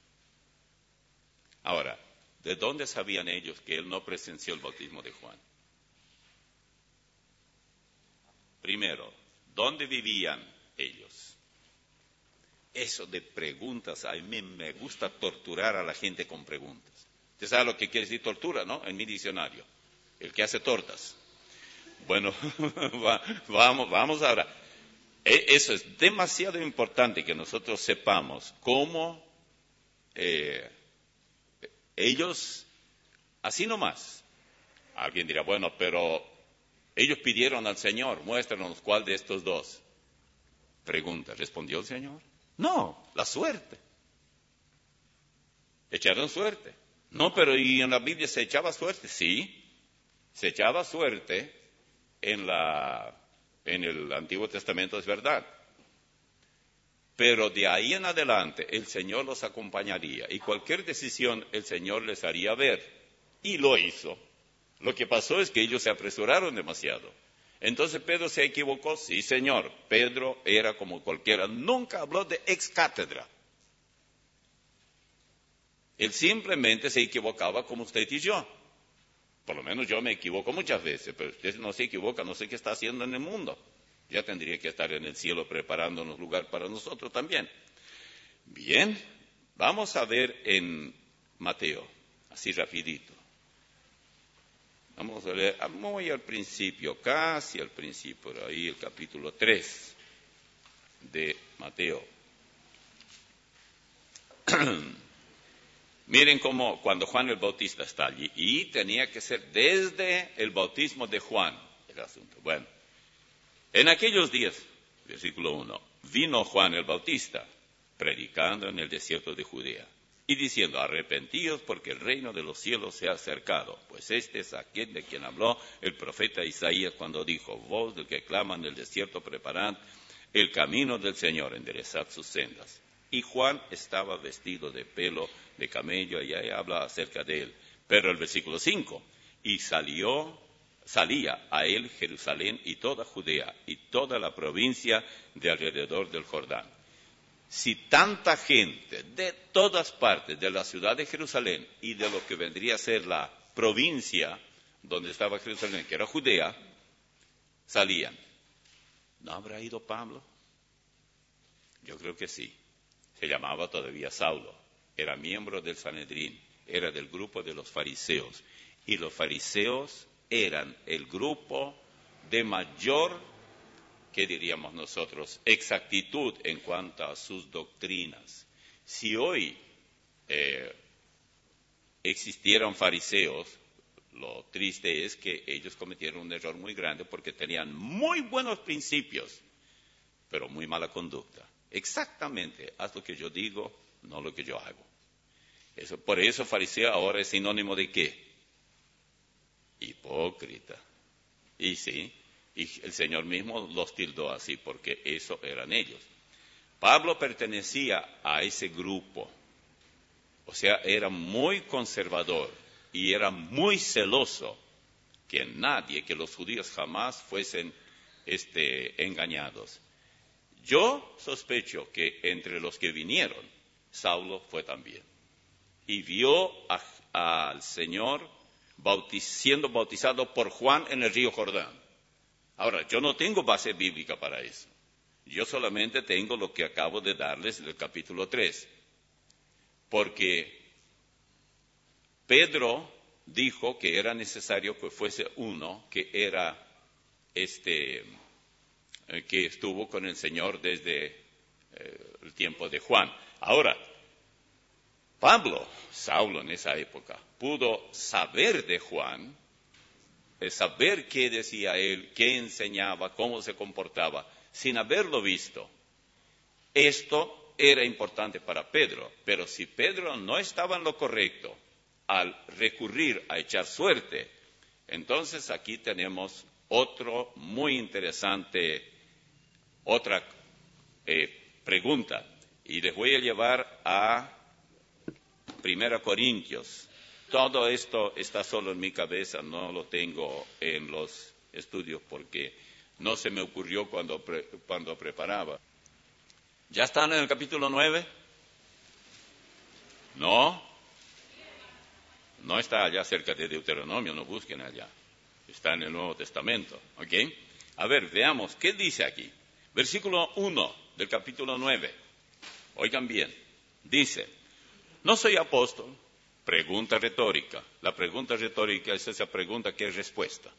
Ahora, ¿de dónde sabían ellos que él no presenció el bautismo de Juan? Primero, ¿dónde vivían ellos? Eso de preguntas, a mí me gusta torturar a la gente con preguntas. Usted sabe lo que quiere decir tortura, ¿no? En mi diccionario. El que hace tortas. Bueno, va, vamos, vamos ahora. E, eso es demasiado importante que nosotros sepamos cómo eh, ellos, así nomás. Alguien dirá, bueno, pero ellos pidieron al Señor, muéstranos cuál de estos dos. Pregunta, ¿respondió el Señor? No, la suerte. Echaron suerte. No, pero ¿y en la Biblia se echaba suerte? Sí. Se echaba suerte en, la, en el Antiguo Testamento, es verdad. Pero de ahí en adelante el Señor los acompañaría y cualquier decisión el Señor les haría ver. Y lo hizo. Lo que pasó es que ellos se apresuraron demasiado. Entonces Pedro se equivocó. Sí, Señor. Pedro era como cualquiera. Nunca habló de ex cátedra. Él simplemente se equivocaba como usted y yo. Por lo menos yo me equivoco muchas veces, pero usted no se equivoca, no sé qué está haciendo en el mundo. Ya tendría que estar en el cielo preparándonos lugar para nosotros también. Bien, vamos a ver en Mateo, así rapidito. Vamos a leer muy al principio, casi al principio, por ahí el capítulo tres de Mateo. Miren cómo cuando Juan el Bautista está allí, y tenía que ser desde el bautismo de Juan el asunto. Bueno, en aquellos días, versículo uno, vino Juan el Bautista, predicando en el desierto de Judea, y diciendo, arrepentíos porque el reino de los cielos se ha acercado, pues este es aquel de quien habló el profeta Isaías cuando dijo, voz del que clama en el desierto, preparad el camino del Señor, enderezad sus sendas. Y Juan estaba vestido de pelo de camello, y ahí habla acerca de él. Pero el versículo cinco, y salió, salía a él Jerusalén y toda Judea y toda la provincia de alrededor del Jordán. Si tanta gente de todas partes de la ciudad de Jerusalén y de lo que vendría a ser la provincia donde estaba Jerusalén, que era Judea, salían, ¿no habrá ido Pablo? Yo creo que sí. Se llamaba todavía Saulo, era miembro del Sanedrín, era del grupo de los fariseos. Y los fariseos eran el grupo de mayor, ¿qué diríamos nosotros?, exactitud en cuanto a sus doctrinas. Si hoy eh, existieran fariseos, lo triste es que ellos cometieron un error muy grande porque tenían muy buenos principios, pero muy mala conducta. Exactamente, haz lo que yo digo, no lo que yo hago. Eso, por eso fariseo ahora es sinónimo de ¿qué? hipócrita. Y sí, y el Señor mismo los tildó así, porque eso eran ellos. Pablo pertenecía a ese grupo, o sea, era muy conservador y era muy celoso que nadie, que los judíos jamás fuesen este, engañados. Yo sospecho que entre los que vinieron, Saulo fue también. Y vio a, al Señor bautiz, siendo bautizado por Juan en el río Jordán. Ahora, yo no tengo base bíblica para eso. Yo solamente tengo lo que acabo de darles del capítulo tres. Porque Pedro dijo que era necesario que fuese uno que era este eh, que estuvo con el Señor desde eh, el tiempo de Juan. Ahora, Pablo, Saulo en esa época, pudo saber de Juan, eh, saber qué decía él, qué enseñaba, cómo se comportaba, sin haberlo visto. Esto era importante para Pedro, pero si Pedro no estaba en lo correcto al recurrir a echar suerte, entonces aquí tenemos otro muy interesante, otra eh, pregunta, y les voy a llevar a Primera Corintios. Todo esto está solo en mi cabeza, no lo tengo en los estudios porque no se me ocurrió cuando, pre, cuando preparaba. ¿Ya están en el capítulo nueve? No. No está allá cerca de Deuteronomio, no busquen allá. Está en el Nuevo Testamento, ¿ok? A ver, veamos, ¿qué dice aquí? Versículo uno del capítulo nueve. Oigan bien, dice, no soy apóstol, pregunta retórica. La pregunta retórica es esa pregunta que es respuesta.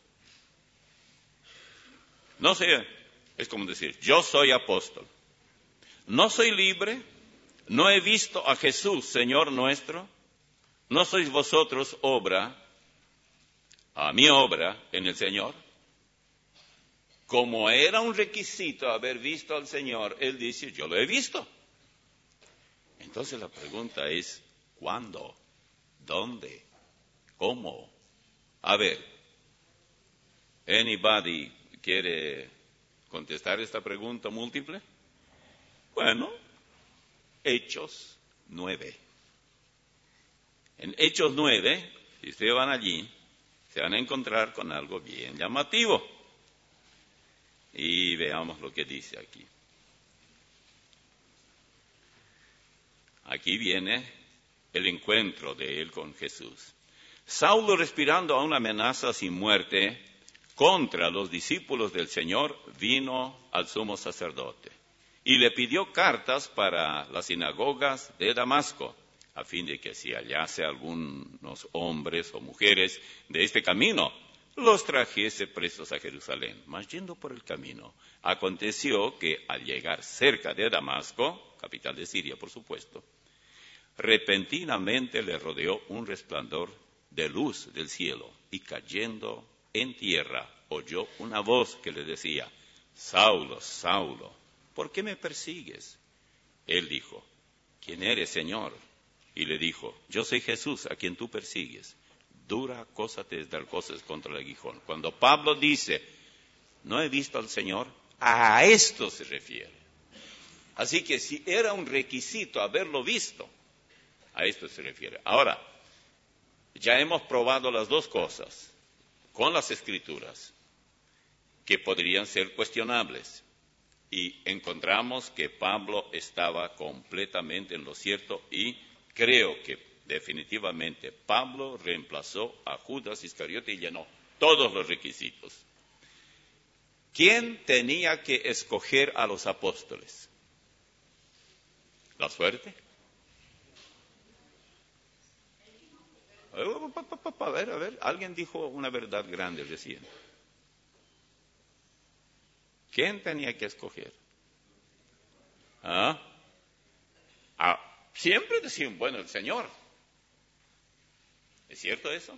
No sé, es como decir, yo soy apóstol. No soy libre, no he visto a Jesús, Señor nuestro. ¿No sois vosotros obra, a mi obra en el Señor? Como era un requisito haber visto al Señor, él dice, yo lo he visto. Entonces la pregunta es, ¿cuándo? ¿Dónde? ¿Cómo? A ver, ¿anybody quiere contestar esta pregunta múltiple? Bueno, Hechos nueve. En Hechos nueve, si ustedes van allí, se van a encontrar con algo bien llamativo. Y veamos lo que dice aquí. Aquí viene el encuentro de él con Jesús. Saulo, respirando a una amenaza sin muerte contra los discípulos del Señor, vino al sumo sacerdote y le pidió cartas para las sinagogas de Damasco, a fin de que si hallase algunos hombres o mujeres de este camino, los trajese presos a Jerusalén. Mas yendo por el camino, aconteció que al llegar cerca de Damasco, capital de Siria, por supuesto, repentinamente le rodeó un resplandor de luz del cielo, y cayendo en tierra, oyó una voz que le decía, Saulo, Saulo, ¿por qué me persigues? Él dijo, ¿quién eres, Señor? Y le dijo, yo soy Jesús, a quien tú persigues. Dura cosa te es dar cosas contra el aguijón. Cuando Pablo dice, no he visto al Señor, a esto se refiere. Así que si era un requisito haberlo visto, a esto se refiere. Ahora, ya hemos probado las dos cosas con las Escrituras, que podrían ser cuestionables. Y encontramos que Pablo estaba completamente en lo cierto y creo que definitivamente Pablo reemplazó a Judas Iscariote y llenó todos los requisitos. ¿Quién tenía que escoger a los apóstoles? ¿La suerte? A ver, a ver, alguien dijo una verdad grande recién. ¿Quién tenía que escoger? ¿Ah? Ah, siempre decían, bueno, el Señor. ¿Es cierto eso?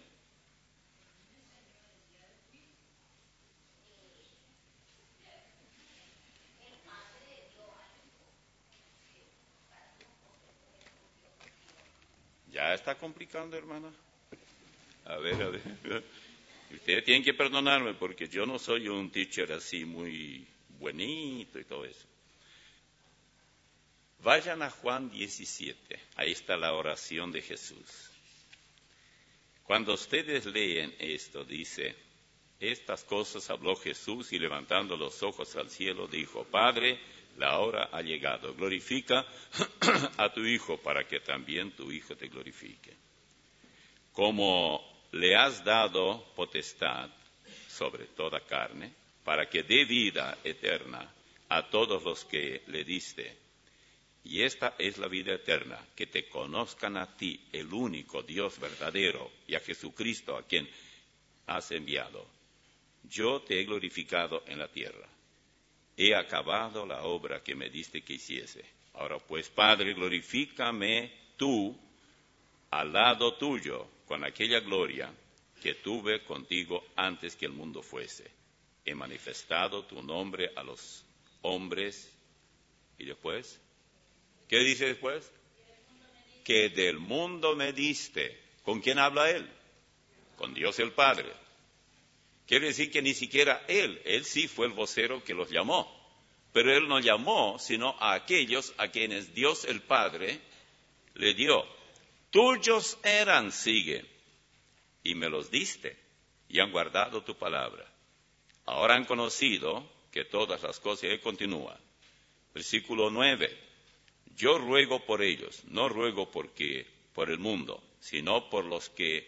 ¿Ya está complicando, hermana? A ver, a ver. Ustedes tienen que perdonarme porque yo no soy un teacher así muy buenito y todo eso. Vayan a Juan diecisiete, ahí está la oración de Jesús. Cuando ustedes leen esto, dice, estas cosas habló Jesús y levantando los ojos al cielo dijo, Padre, la hora ha llegado, glorifica a tu Hijo para que también tu Hijo te glorifique. Como le has dado potestad sobre toda carne, para que dé vida eterna a todos los que le diste. Y esta es la vida eterna, que te conozcan a ti, el único Dios verdadero, y a Jesucristo a quien has enviado. Yo te he glorificado en la tierra. He acabado la obra que me diste que hiciese. Ahora pues, Padre, glorifícame tú al lado tuyo, con aquella gloria que tuve contigo antes que el mundo fuese. He manifestado tu nombre a los hombres. ¿Y después? ¿Qué dice después? Que del mundo me diste. ¿Con quién habla él? Con Dios el Padre. Quiere decir que ni siquiera él, él sí fue el vocero que los llamó. Pero él no llamó sino a aquellos a quienes Dios el Padre le dio. Tuyos eran, sigue, y me los diste, y han guardado tu palabra. Ahora han conocido que todas las cosas, y continúa. Versículo nueve. Yo ruego por ellos, no ruego porque por el mundo, sino por los que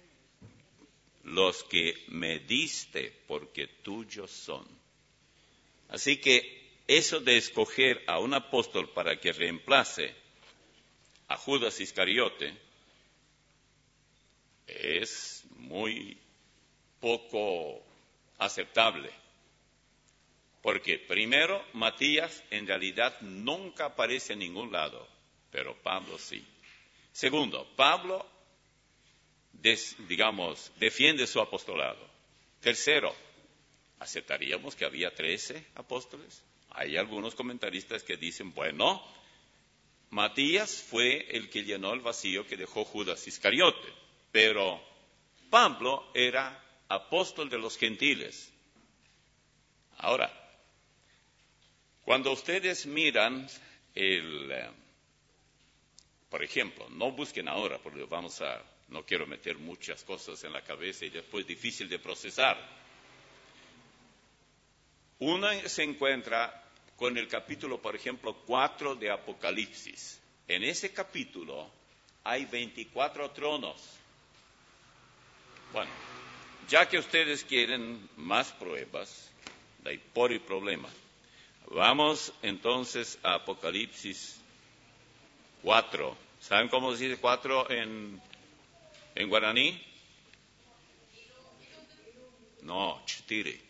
los que me diste, porque tuyos son. Así que eso de escoger a un apóstol para que reemplace a Judas Iscariote es muy poco aceptable. Porque primero, Matías en realidad nunca aparece en ningún lado, pero Pablo sí. Segundo, Pablo, des, digamos, defiende su apostolado. Tercero, ¿aceptaríamos que había trece apóstoles? Hay algunos comentaristas que dicen, bueno, Matías fue el que llenó el vacío que dejó Judas Iscariote, pero Pablo era apóstol de los gentiles. Ahora, cuando ustedes miran el, eh, por ejemplo, no busquen ahora, porque vamos a, no quiero meter muchas cosas en la cabeza y después difícil de procesar. Uno se encuentra con el capítulo, por ejemplo, cuatro de Apocalipsis. En ese capítulo hay veinticuatro tronos. Bueno, ya que ustedes quieren más pruebas, no hay por el problema. Vamos entonces a Apocalipsis cuatro. ¿Saben cómo se dice cuatro en, en guaraní? No, chitiri.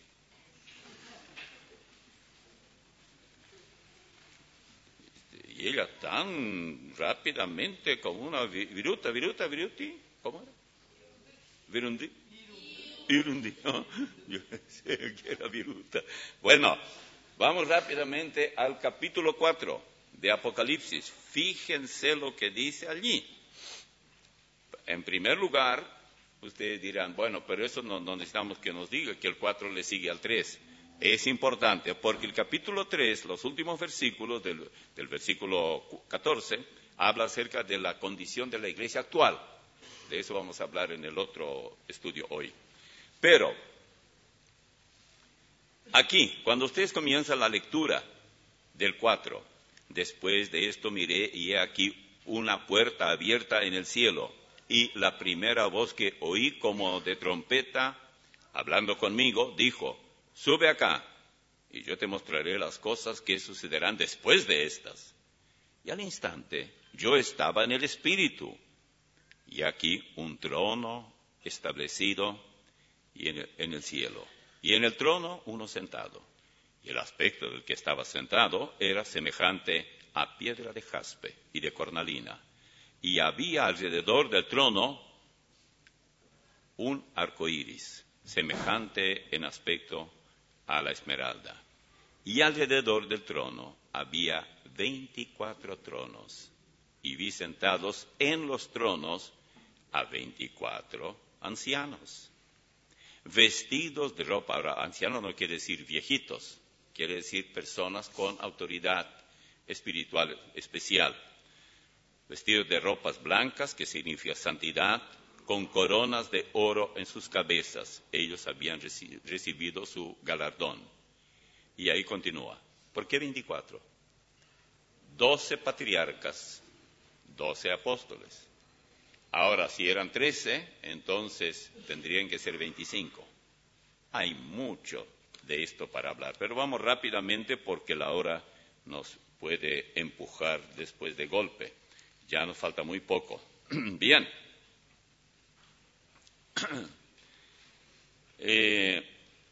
Y ella tan rápidamente como una viruta, viruta, viruti, ¿cómo era? Virundi. Virundi, ¿no? Yo sé que era viruta. Bueno, vamos rápidamente al capítulo cuatro de Apocalipsis. Fíjense lo que dice allí. En primer lugar, ustedes dirán, bueno, pero eso no, no necesitamos que nos diga que el cuatro le sigue al tres. Es importante porque el capítulo tres, los últimos versículos del, del versículo catorce, habla acerca de la condición de la iglesia actual. De eso vamos a hablar en el otro estudio hoy. Pero, aquí, cuando ustedes comienzan la lectura del cuatro, después de esto miré y he aquí una puerta abierta en el cielo, y la primera voz que oí como de trompeta, hablando conmigo, dijo, sube acá, y yo te mostraré las cosas que sucederán después de estas. Y al instante yo estaba en el Espíritu, y aquí un trono establecido y en, el, en el cielo, y en el trono uno sentado. Y el aspecto del que estaba sentado era semejante a piedra de jaspe y de cornalina. Y había alrededor del trono un arco iris, semejante en aspecto a la esmeralda. Y alrededor del trono había veinticuatro tronos, y vi sentados en los tronos a veinticuatro ancianos, vestidos de ropa. Ahora, anciano no quiere decir viejitos, quiere decir personas con autoridad espiritual especial. Vestidos de ropas blancas, que significa santidad, con coronas de oro en sus cabezas. Ellos habían reci- recibido su galardón. Y ahí continúa. ¿Por qué veinticuatro? Doce patriarcas, doce apóstoles. Ahora, si eran trece, entonces tendrían que ser veinticinco. Hay mucho de esto para hablar, pero vamos rápidamente porque la hora nos puede empujar después de golpe. Ya nos falta muy poco. Bien. Eh,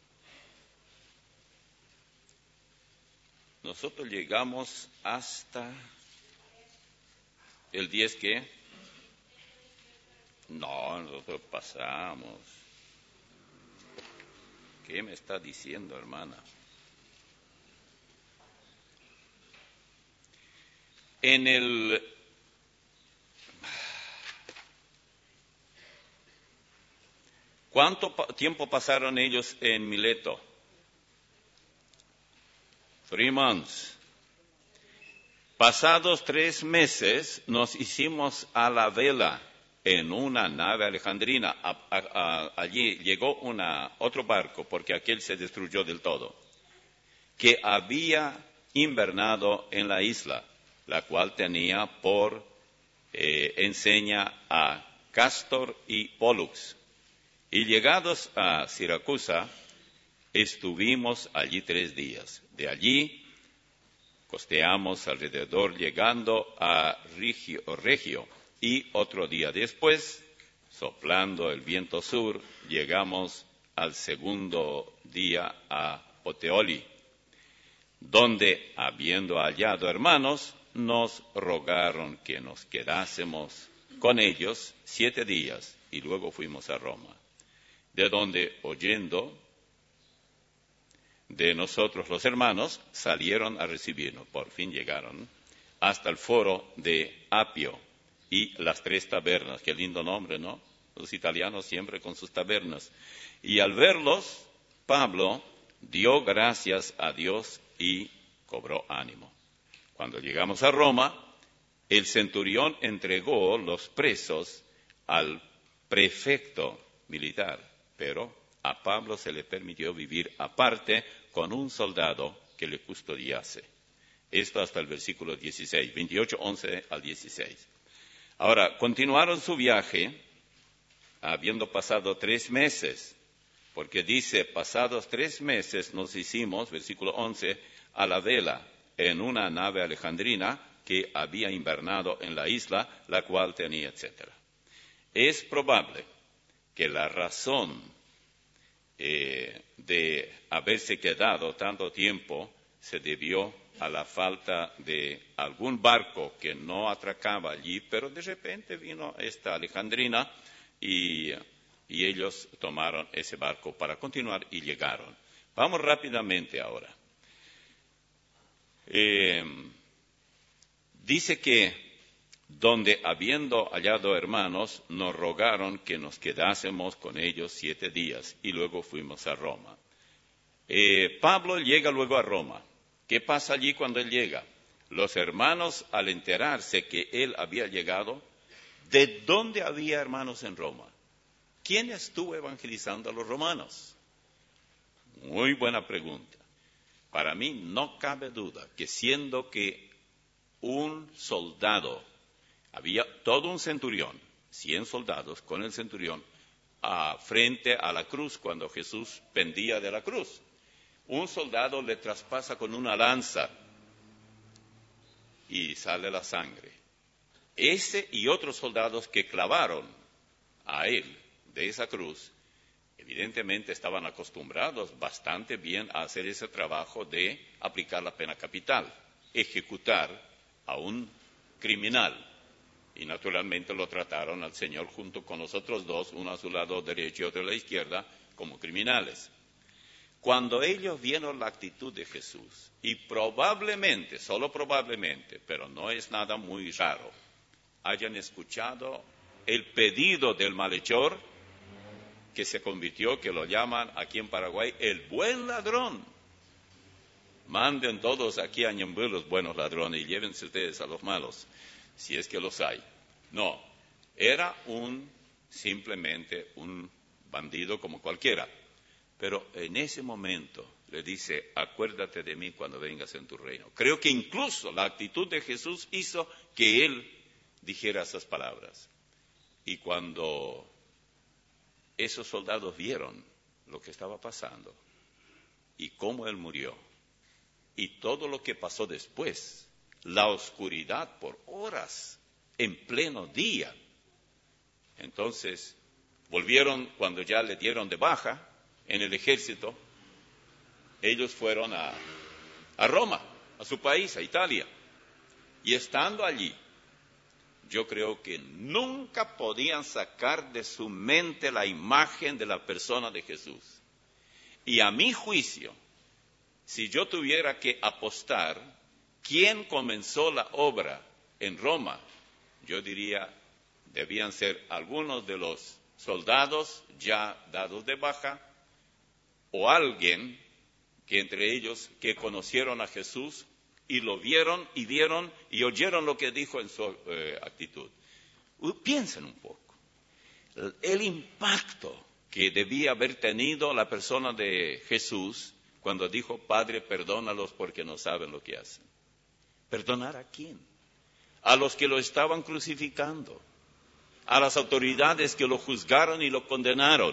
nosotros llegamos hasta el diez, ¿qué? No, nosotros pasamos. ¿Qué me está diciendo, hermana? En el... ¿Cuánto pa- tiempo pasaron ellos en Mileto? Three months. Pasados tres meses nos hicimos a la vela en una nave alejandrina. A, a, a, allí llegó una, otro barco, porque aquel se destruyó del todo, que había invernado en la isla, la cual tenía por eh, enseña a Cástor y Pólux. Y llegados a Siracusa, estuvimos allí tres días. De allí costeamos alrededor, llegando a Regio, Regio, y otro día después, soplando el viento sur, llegamos al segundo día a Puteoli, donde, habiendo hallado hermanos, nos rogaron que nos quedásemos con ellos siete días, y luego fuimos a Roma, de donde, oyendo de nosotros los hermanos, salieron a recibirnos. Por fin llegaron hasta el foro de Apio y las tres tabernas. Qué lindo nombre, ¿no? Los italianos siempre con sus tabernas. Y al verlos, Pablo dio gracias a Dios y cobró ánimo. Cuando llegamos a Roma, el centurión entregó los presos al prefecto militar, pero a Pablo se le permitió vivir aparte con un soldado que le custodiase. Esto hasta el versículo dieciséis, veintiocho, once al dieciséis. Ahora, continuaron su viaje, habiendo pasado tres meses, porque dice, pasados tres meses nos hicimos, versículo once, a la vela en una nave alejandrina que había invernado en la isla, la cual tenía, etcétera. Es probable que la razón eh, de haberse quedado tanto tiempo se debió a la falta de algún barco que no atracaba allí, pero de repente vino esta alejandrina y, y ellos tomaron ese barco para continuar y llegaron. Vamos rápidamente ahora. Eh, dice que donde, habiendo hallado hermanos, nos rogaron que nos quedásemos con ellos siete días, y luego fuimos a Roma. Eh, Pablo llega luego a Roma. ¿Qué pasa allí cuando él llega? Los hermanos, al enterarse que él había llegado, ¿de dónde había hermanos en Roma? ¿Quién estuvo evangelizando a los romanos? Muy buena pregunta. Para mí no cabe duda que siendo que un soldado, había todo un centurión, cien soldados con el centurión, a, frente a la cruz cuando Jesús pendía de la cruz. Un soldado le traspasa con una lanza y sale la sangre. Ese y otros soldados que clavaron a él de esa cruz, evidentemente estaban acostumbrados bastante bien a hacer ese trabajo de aplicar la pena capital, ejecutar a un criminal. Y naturalmente lo trataron al Señor junto con los otros dos, uno a su lado derecho y otro a la izquierda, como criminales. Cuando ellos vieron la actitud de Jesús, y probablemente, solo probablemente, pero no es nada muy raro, hayan escuchado el pedido del malhechor que se convirtió, que lo llaman aquí en Paraguay, el buen ladrón. Manden todos aquí a Ñemby los buenos ladrones y llévense ustedes a los malos, si es que los hay. No, era un simplemente un bandido como cualquiera. Pero en ese momento le dice, acuérdate de mí cuando vengas en tu reino. Creo que incluso la actitud de Jesús hizo que él dijera esas palabras. Y cuando esos soldados vieron lo que estaba pasando y cómo él murió y todo lo que pasó después, la oscuridad por horas, en pleno día, entonces volvieron cuando ya le dieron de baja en el ejército. Ellos fueron a, a Roma, a su país, a Italia. Y estando allí, yo creo que nunca podían sacar de su mente la imagen de la persona de Jesús. Y a mi juicio, si yo tuviera que apostar quién comenzó la obra en Roma, yo diría, debían ser algunos de los soldados ya dados de baja, o alguien que entre ellos que conocieron a Jesús y lo vieron y vieron y oyeron lo que dijo en su eh, actitud. Piensen un poco. El, el impacto que debía haber tenido la persona de Jesús cuando dijo, Padre, perdónalos porque no saben lo que hacen. ¿Perdonar a quién? A los que lo estaban crucificando, a las autoridades que lo juzgaron y lo condenaron.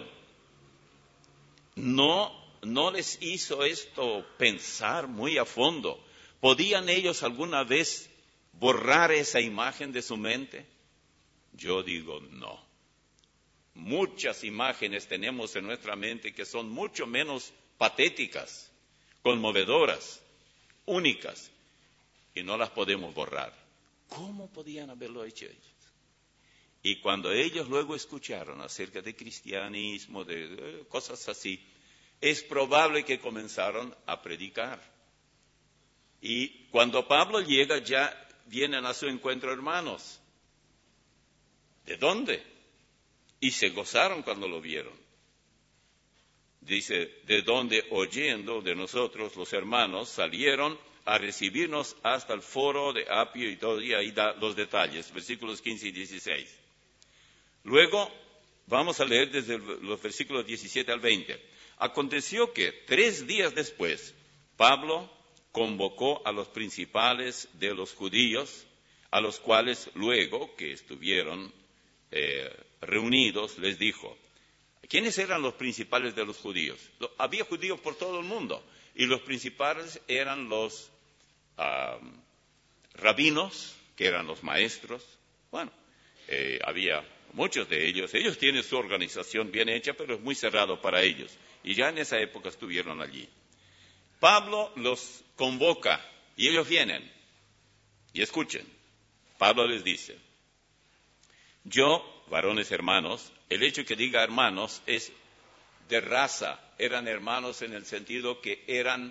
No, no les hizo esto pensar muy a fondo. ¿Podían ellos alguna vez borrar esa imagen de su mente? Yo digo no. Muchas imágenes tenemos en nuestra mente que son mucho menos patéticas, conmovedoras, únicas, y no las podemos borrar. ¿Cómo podían haberlo hecho ellos? Y cuando ellos luego escucharon acerca de cristianismo, de, de cosas así, es probable que comenzaron a predicar. Y cuando Pablo llega, ya vienen a su encuentro hermanos. ¿De dónde? Y se gozaron cuando lo vieron. Dice, de donde oyendo de nosotros los hermanos salieron a recibirnos hasta el foro de Apio y todo, y ahí da los detalles, versículos quince y dieciséis. Luego, vamos a leer desde los versículos diecisiete al veinte. Aconteció que tres días después, Pablo convocó a los principales de los judíos, a los cuales luego que estuvieron eh, reunidos, les dijo, ¿quiénes eran los principales de los judíos? Había judíos por todo el mundo, y los principales eran los uh, rabinos, que eran los maestros. Bueno, eh, había muchos de ellos. Ellos tienen su organización bien hecha, pero es muy cerrado para ellos. Y ya en esa época estuvieron allí. Pablo los convoca y ellos vienen. Y escuchen, Pablo les dice, yo, varones hermanos, el hecho que diga hermanos es de raza, eran hermanos en el sentido que eran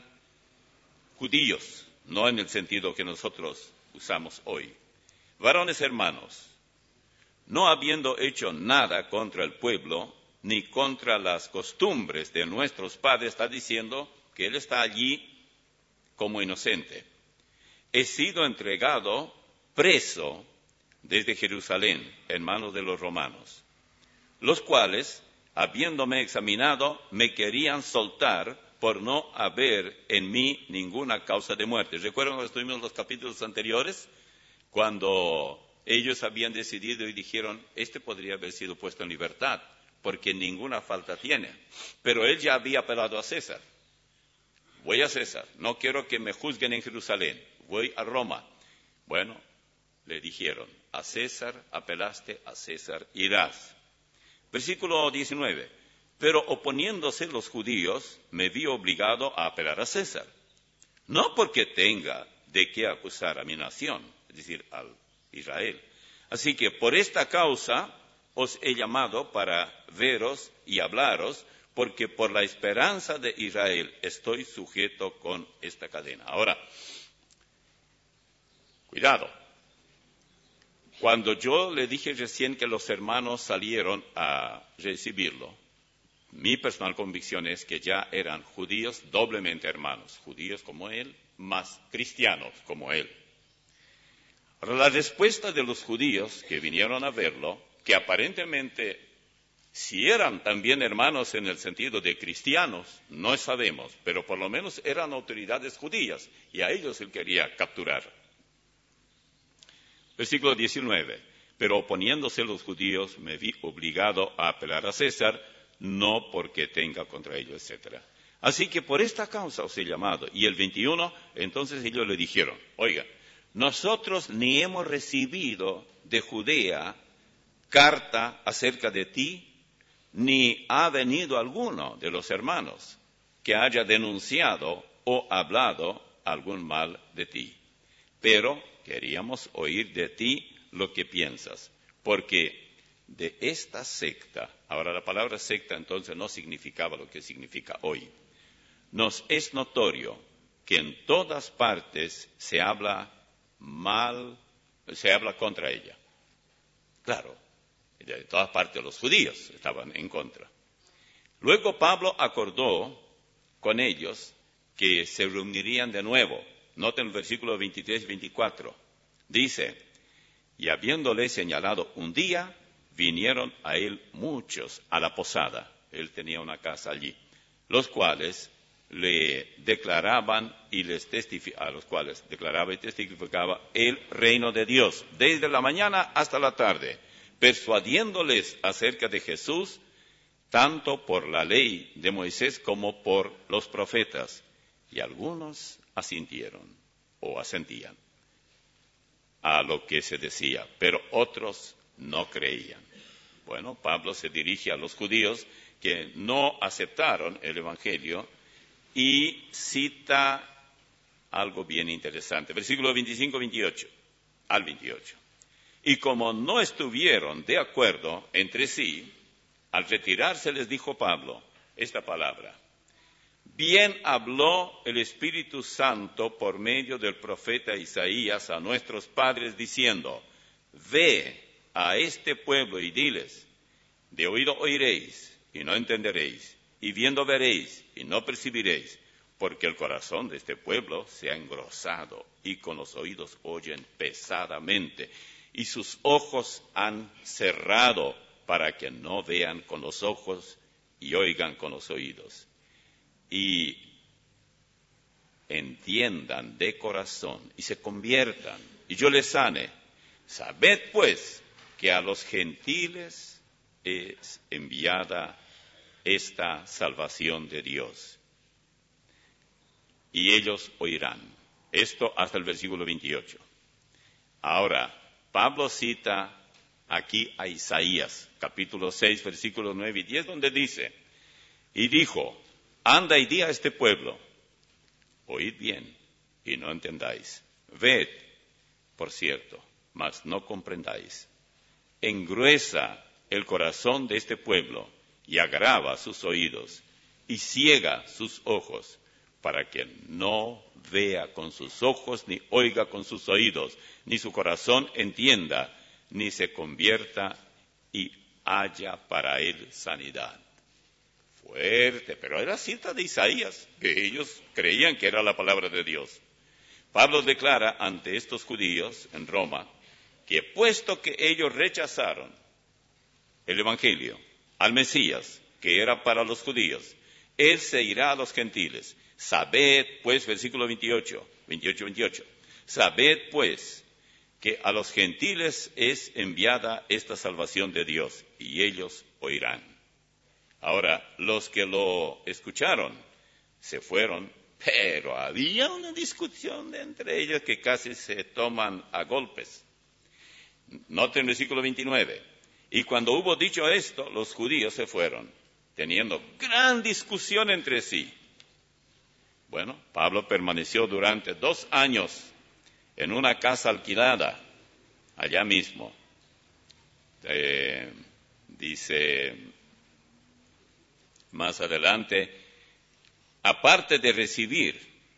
judíos, no en el sentido que nosotros usamos hoy. Varones hermanos, no habiendo hecho nada contra el pueblo, ni contra las costumbres de nuestros padres, está diciendo que él está allí como inocente. He sido entregado preso desde Jerusalén en manos de los romanos, los cuales, habiéndome examinado, me querían soltar por no haber en mí ninguna causa de muerte. ¿Recuerdan cuando estuvimos en los capítulos anteriores? Cuando ellos habían decidido y dijeron, este podría haber sido puesto en libertad, porque ninguna falta tiene. Pero él ya había apelado a César. Voy a César, no quiero que me juzguen en Jerusalén, voy a Roma. Bueno, le dijeron, a César apelaste, a César irás. Versículo diecinueve. Pero oponiéndose los judíos, me vi obligado a apelar a César. No porque tenga de qué acusar a mi nación, es decir, al Israel. Así que por esta causa os he llamado para veros y hablaros, porque por la esperanza de Israel estoy sujeto con esta cadena. Ahora, cuidado. Cuando yo le dije recién que los hermanos salieron a recibirlo, mi personal convicción es que ya eran judíos doblemente hermanos, judíos como él, más cristianos como él. Ahora, la respuesta de los judíos que vinieron a verlo, que aparentemente si eran también hermanos en el sentido de cristianos, no sabemos, pero por lo menos eran autoridades judías y a ellos él quería capturar. Versículo diecinueve. Pero oponiéndose los judíos me vi obligado a apelar a César, no porque tenga contra ellos, etcétera. Así que por esta causa os he llamado. Y el veintiuno, entonces ellos le dijeron, oiga, nosotros ni hemos recibido de Judea carta acerca de ti, ni ha venido alguno de los hermanos que haya denunciado o hablado algún mal de ti. Pero queríamos oír de ti lo que piensas, porque de esta secta, ahora la palabra secta entonces no significaba lo que significa hoy, nos es notorio que en todas partes se habla mal, se habla contra ella. Claro, de todas partes los judíos estaban en contra. Luego Pablo acordó con ellos que se reunirían de nuevo. Noten el versículo veintitrés y veinticuatro. Dice, y habiéndole señalado un día, vinieron a él muchos a la posada. Él tenía una casa allí, los cuales le declaraban y les testificaba, a los cuales declaraba y testificaba el reino de Dios, desde la mañana hasta la tarde, persuadiéndoles acerca de Jesús, tanto por la ley de Moisés como por los profetas. Y algunos asintieron o asentían a lo que se decía, pero otros no creían. Bueno, Pablo se dirige a los judíos que no aceptaron el Evangelio y cita algo bien interesante. Versículo veinticinco veintiocho, al veintiocho. Y como no estuvieron de acuerdo entre sí, al retirarse les dijo Pablo esta palabra. Bien habló el Espíritu Santo por medio del profeta Isaías a nuestros padres diciendo, ve a este pueblo y diles, de oído oiréis y no entenderéis, y viendo veréis y no percibiréis, porque el corazón de este pueblo se ha engrosado y con los oídos oyen pesadamente, y sus ojos han cerrado para que no vean con los ojos y oigan con los oídos, y entiendan de corazón y se conviertan, y yo les sane. Sabed pues que a los gentiles es enviada esta salvación de Dios, y ellos oirán. Esto hasta el versículo veintiocho. Ahora, Pablo cita aquí a Isaías, capítulo seis, versículos nueve y diez, donde dice, y dijo, anda y di a este pueblo, oíd bien y no entendáis, ved, por cierto, mas no comprendáis, engruesa el corazón de este pueblo y agrava sus oídos y ciega sus ojos, para que no vea con sus ojos, ni oiga con sus oídos, ni su corazón entienda, ni se convierta y haya para él sanidad. Fuerte, pero era cita de Isaías, que ellos creían que era la palabra de Dios. Pablo declara ante estos judíos en Roma, que puesto que ellos rechazaron el Evangelio, al Mesías, que era para los judíos, él se irá a los gentiles. Sabed, pues, versículo veintiocho, veintiocho, veintiocho, sabed, pues, que a los gentiles es enviada esta salvación de Dios, y ellos oirán. Ahora, los que lo escucharon se fueron, pero había una discusión entre ellos que casi se toman a golpes. Noten el versículo veintinueve. Y cuando hubo dicho esto, los judíos se fueron, teniendo gran discusión entre sí. Bueno, Pablo permaneció durante dos años en una casa alquilada, allá mismo. Eh, dice más adelante, aparte de recibir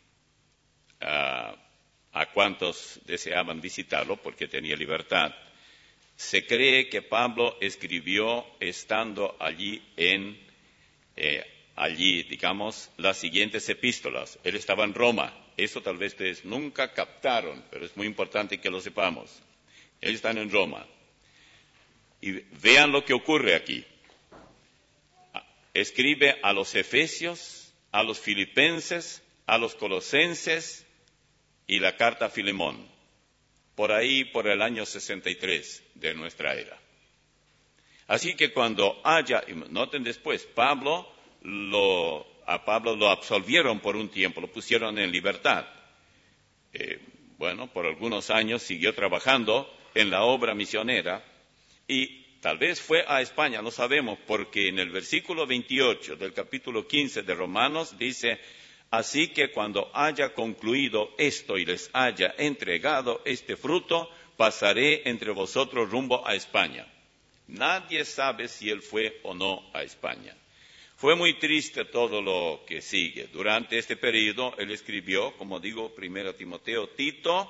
a, a cuantos deseaban visitarlo, porque tenía libertad, se cree que Pablo escribió estando allí en eh, allí, digamos, las siguientes epístolas. Él estaba en Roma. Eso tal vez ustedes nunca captaron, pero es muy importante que lo sepamos. Él está en Roma. Y vean lo que ocurre aquí. Escribe a los efesios, a los filipenses, a los colosenses y la carta a Filemón. Por ahí, por el año sesenta y tres de nuestra era. Así que cuando haya, noten después, Pablo lo, a Pablo lo absolvieron por un tiempo, lo pusieron en libertad. Eh, bueno, por algunos años siguió trabajando en la obra misionera y tal vez fue a España, no sabemos, porque en el versículo veintiocho del capítulo quince de Romanos dice: así que cuando haya concluido esto y les haya entregado este fruto, pasaré entre vosotros rumbo a España. Nadie sabe si él fue o no a España. Fue muy triste todo lo que sigue. Durante este periodo él escribió, como digo, primero Timoteo, Tito,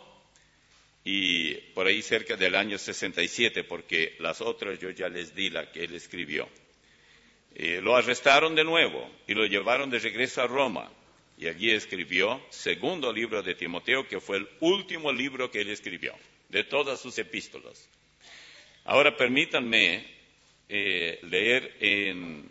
y por ahí cerca del año sesenta y siete, porque las otras yo ya les di la que él escribió. Eh, lo arrestaron de nuevo y lo llevaron de regreso a Roma. Y allí escribió segundo libro de Timoteo, que fue el último libro que él escribió, de todas sus epístolas. Ahora permítanme eh, leer en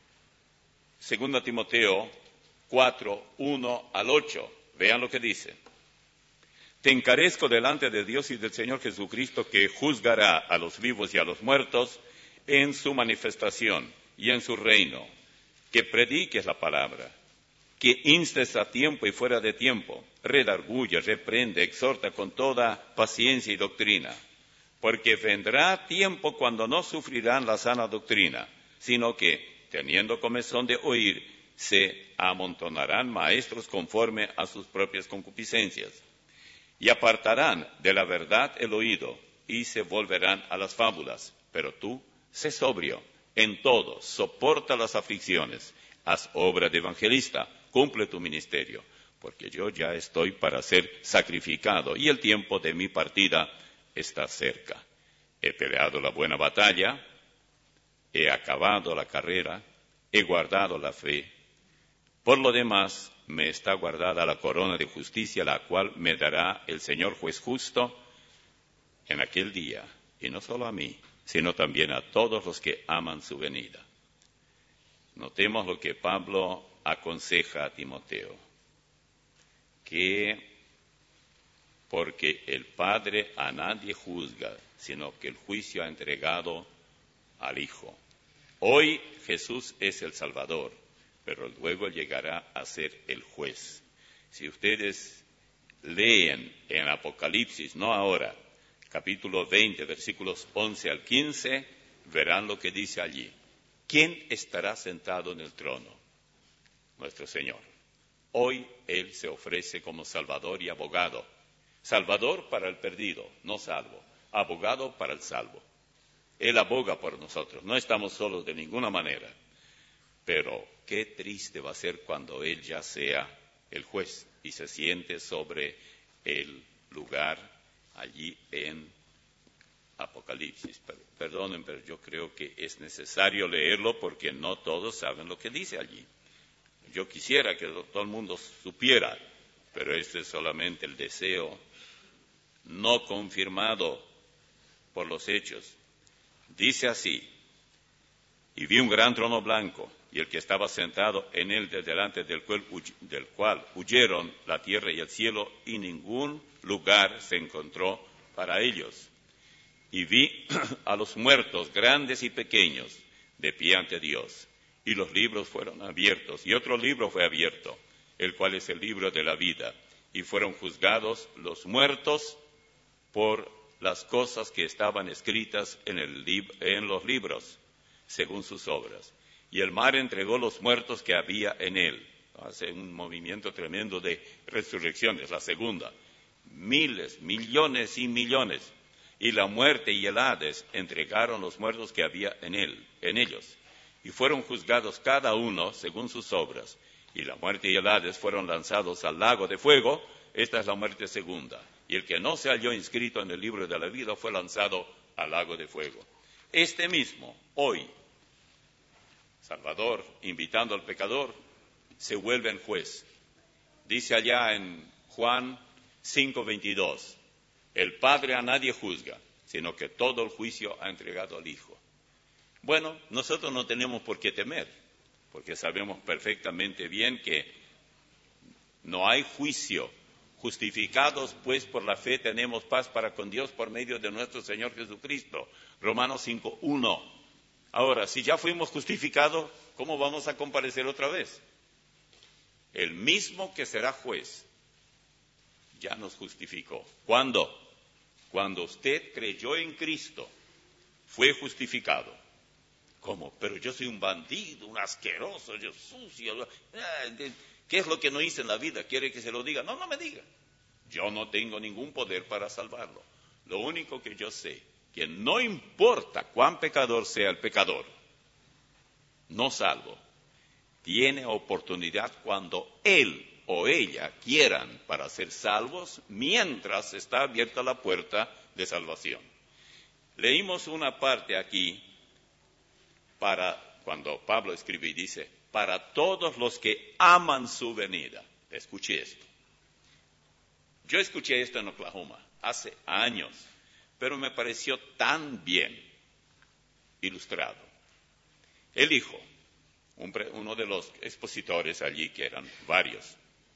segundo Timoteo cuatro, uno al ocho. Vean lo que dice. Te encarezco delante de Dios y del Señor Jesucristo, que juzgará a los vivos y a los muertos en su manifestación y en su reino, que prediques la palabra, que instes a tiempo y fuera de tiempo, redarguye, reprende, exhorta con toda paciencia y doctrina, porque vendrá tiempo cuando no sufrirán la sana doctrina, sino que, teniendo comezón de oír, se amontonarán maestros conforme a sus propias concupiscencias, y apartarán de la verdad el oído, y se volverán a las fábulas. Pero tú, sé sobrio en todo, soporta las aflicciones, haz obra de evangelista, cumple tu ministerio, porque yo ya estoy para ser sacrificado, y el tiempo de mi partida está cerca. He peleado la buena batalla, he acabado la carrera, he guardado la fe. Por lo demás, me está guardada la corona de justicia, la cual me dará el Señor juez justo en aquel día, y no solo a mí, sino también a todos los que aman su venida. Notemos lo que Pablo aconseja a Timoteo, que porque el Padre a nadie juzga, sino que el juicio ha entregado al Hijo. Hoy Jesús es el Salvador, pero luego llegará a ser el juez. Si ustedes leen en Apocalipsis, no ahora, capítulo veinte, versículos once al quince, verán lo que dice allí. ¿Quién estará sentado en el trono? Nuestro Señor. Hoy Él se ofrece como Salvador y abogado. Salvador para el perdido, no salvo. Abogado para el salvo. Él aboga por nosotros. No estamos solos de ninguna manera. Pero qué triste va a ser cuando Él ya sea el juez y se siente sobre el lugar allí en Apocalipsis. Perdonen, pero yo creo que es necesario leerlo porque no todos saben lo que dice allí. Yo quisiera que todo el mundo supiera, pero este es solamente el deseo no confirmado por los hechos. Dice así: y vi un gran trono blanco, y el que estaba sentado en él, de delante del cual, del cual huyeron la tierra y el cielo, y ningún lugar se encontró para ellos. Y vi a los muertos, grandes y pequeños, de pie ante Dios. Y los libros fueron abiertos, y otro libro fue abierto, el cual es el libro de la vida. Y fueron juzgados los muertos por las cosas que estaban escritas en, el lib- en los libros, según sus obras. Y el mar entregó los muertos que había en él. Hace un movimiento tremendo de resurrecciones, la segunda. Miles, millones y millones. Y la muerte y el Hades entregaron los muertos que había en él, en ellos. Y fueron juzgados cada uno según sus obras. Y la muerte y el Hades fueron lanzados al lago de fuego. Esta es la muerte segunda. Y el que no se halló inscrito en el libro de la vida fue lanzado al lago de fuego. Este mismo, hoy, Salvador, invitando al pecador, se vuelve en juez. Dice allá en Juan cinco veintidós, el Padre a nadie juzga, sino que todo el juicio ha entregado al Hijo. Bueno, nosotros no tenemos por qué temer, porque sabemos perfectamente bien que no hay juicio. Justificados, pues, por la fe tenemos paz para con Dios por medio de nuestro Señor Jesucristo. Romanos cinco uno. Ahora, si ya fuimos justificados, ¿cómo vamos a comparecer otra vez? El mismo que será juez ya nos justificó. ¿Cuándo? Cuando usted creyó en Cristo, fue justificado. ¿Cómo? Pero yo soy un bandido, un asqueroso, yo sucio. ¿Qué es lo que no hice en la vida? ¿Quiere que se lo diga? No, no me diga. Yo no tengo ningún poder para salvarlo. Lo único que yo sé, que no importa cuán pecador sea el pecador, no salvo, tiene oportunidad cuando él o ella quieran para ser salvos, mientras está abierta la puerta de salvación. Leímos una parte aquí para, cuando Pablo escribe y dice, para todos los que aman su venida. Escuché esto. Yo escuché esto en Oklahoma hace años, pero me pareció tan bien ilustrado. Él dijo, un, uno de los expositores allí, que eran varios,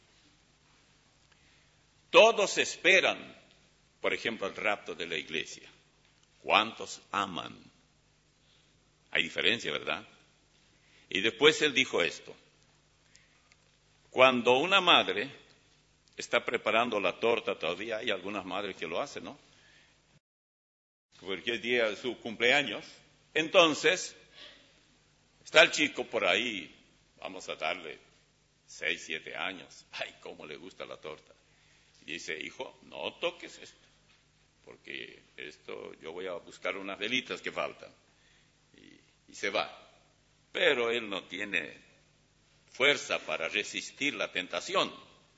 todos esperan, por ejemplo, el rapto de la iglesia. ¿Cuántos aman? Hay diferencia, ¿verdad? Y después él dijo esto. Cuando una madre está preparando la torta, todavía hay algunas madres que lo hacen, ¿no? Porque es día de su cumpleaños. Entonces, está el chico por ahí, vamos a darle seis, siete años. Ay, cómo le gusta la torta. Y dice, hijo, no toques esto, porque esto yo voy a buscar unas velitas que faltan. Y, y se va. Pero él no tiene fuerza para resistir la tentación.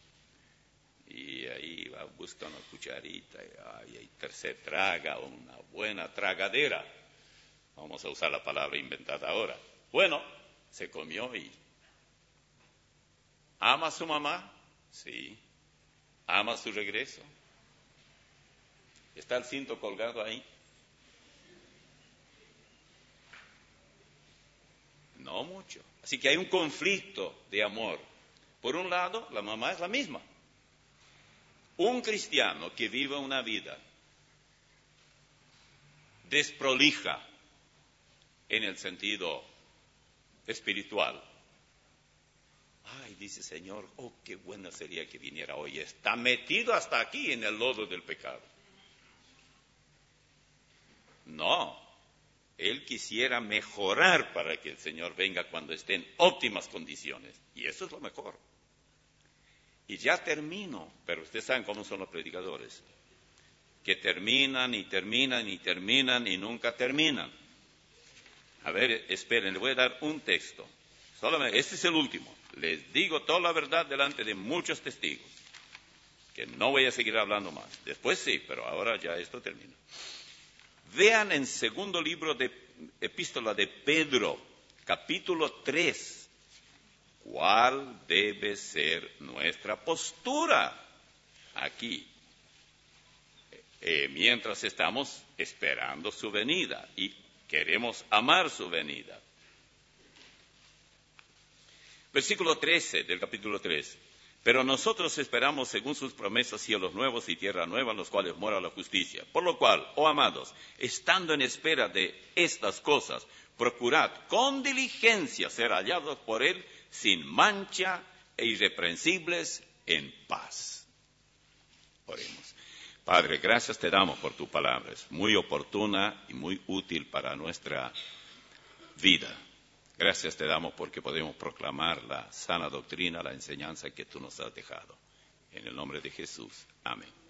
Y ahí va, busca una cucharita, y ay, ahí se traga una buena tragadera. Vamos a usar la palabra inventada ahora. Bueno, se comió y... ¿Ama a su mamá? Sí. ¿Ama su regreso? ¿Está el cinto colgado ahí? No mucho. Así que hay un conflicto de amor. Por un lado, la mamá es la misma. Un cristiano que vive una vida desprolija en el sentido espiritual. Ay, dice Señor, oh, qué bueno sería que viniera hoy. Está metido hasta aquí en el lodo del pecado. No, él quisiera mejorar para que el Señor venga cuando esté en óptimas condiciones. Y eso es lo mejor. Y ya termino, pero ustedes saben cómo son los predicadores, que terminan y terminan y terminan y nunca terminan. A ver, esperen, les voy a dar un texto. Solamente, este es el último. Les digo toda la verdad delante de muchos testigos, que no voy a seguir hablando más. Después sí, pero ahora ya esto termina. Vean en segundo libro de epístola de Pedro, capítulo tres, cuál debe ser nuestra postura aquí, eh, mientras estamos esperando su venida y queremos amar su venida. Versículo trece del capítulo tres. Pero nosotros esperamos según sus promesas cielos nuevos y tierra nueva en los cuales mora la justicia. Por lo cual, oh amados, estando en espera de estas cosas, procurad con diligencia ser hallados por él sin mancha e irreprensibles en paz. Oremos. Padre, gracias te damos por tu palabra. Es muy oportuna y muy útil para nuestra vida. Gracias te damos porque podemos proclamar la sana doctrina, la enseñanza que tú nos has dejado. En el nombre de Jesús. Amén.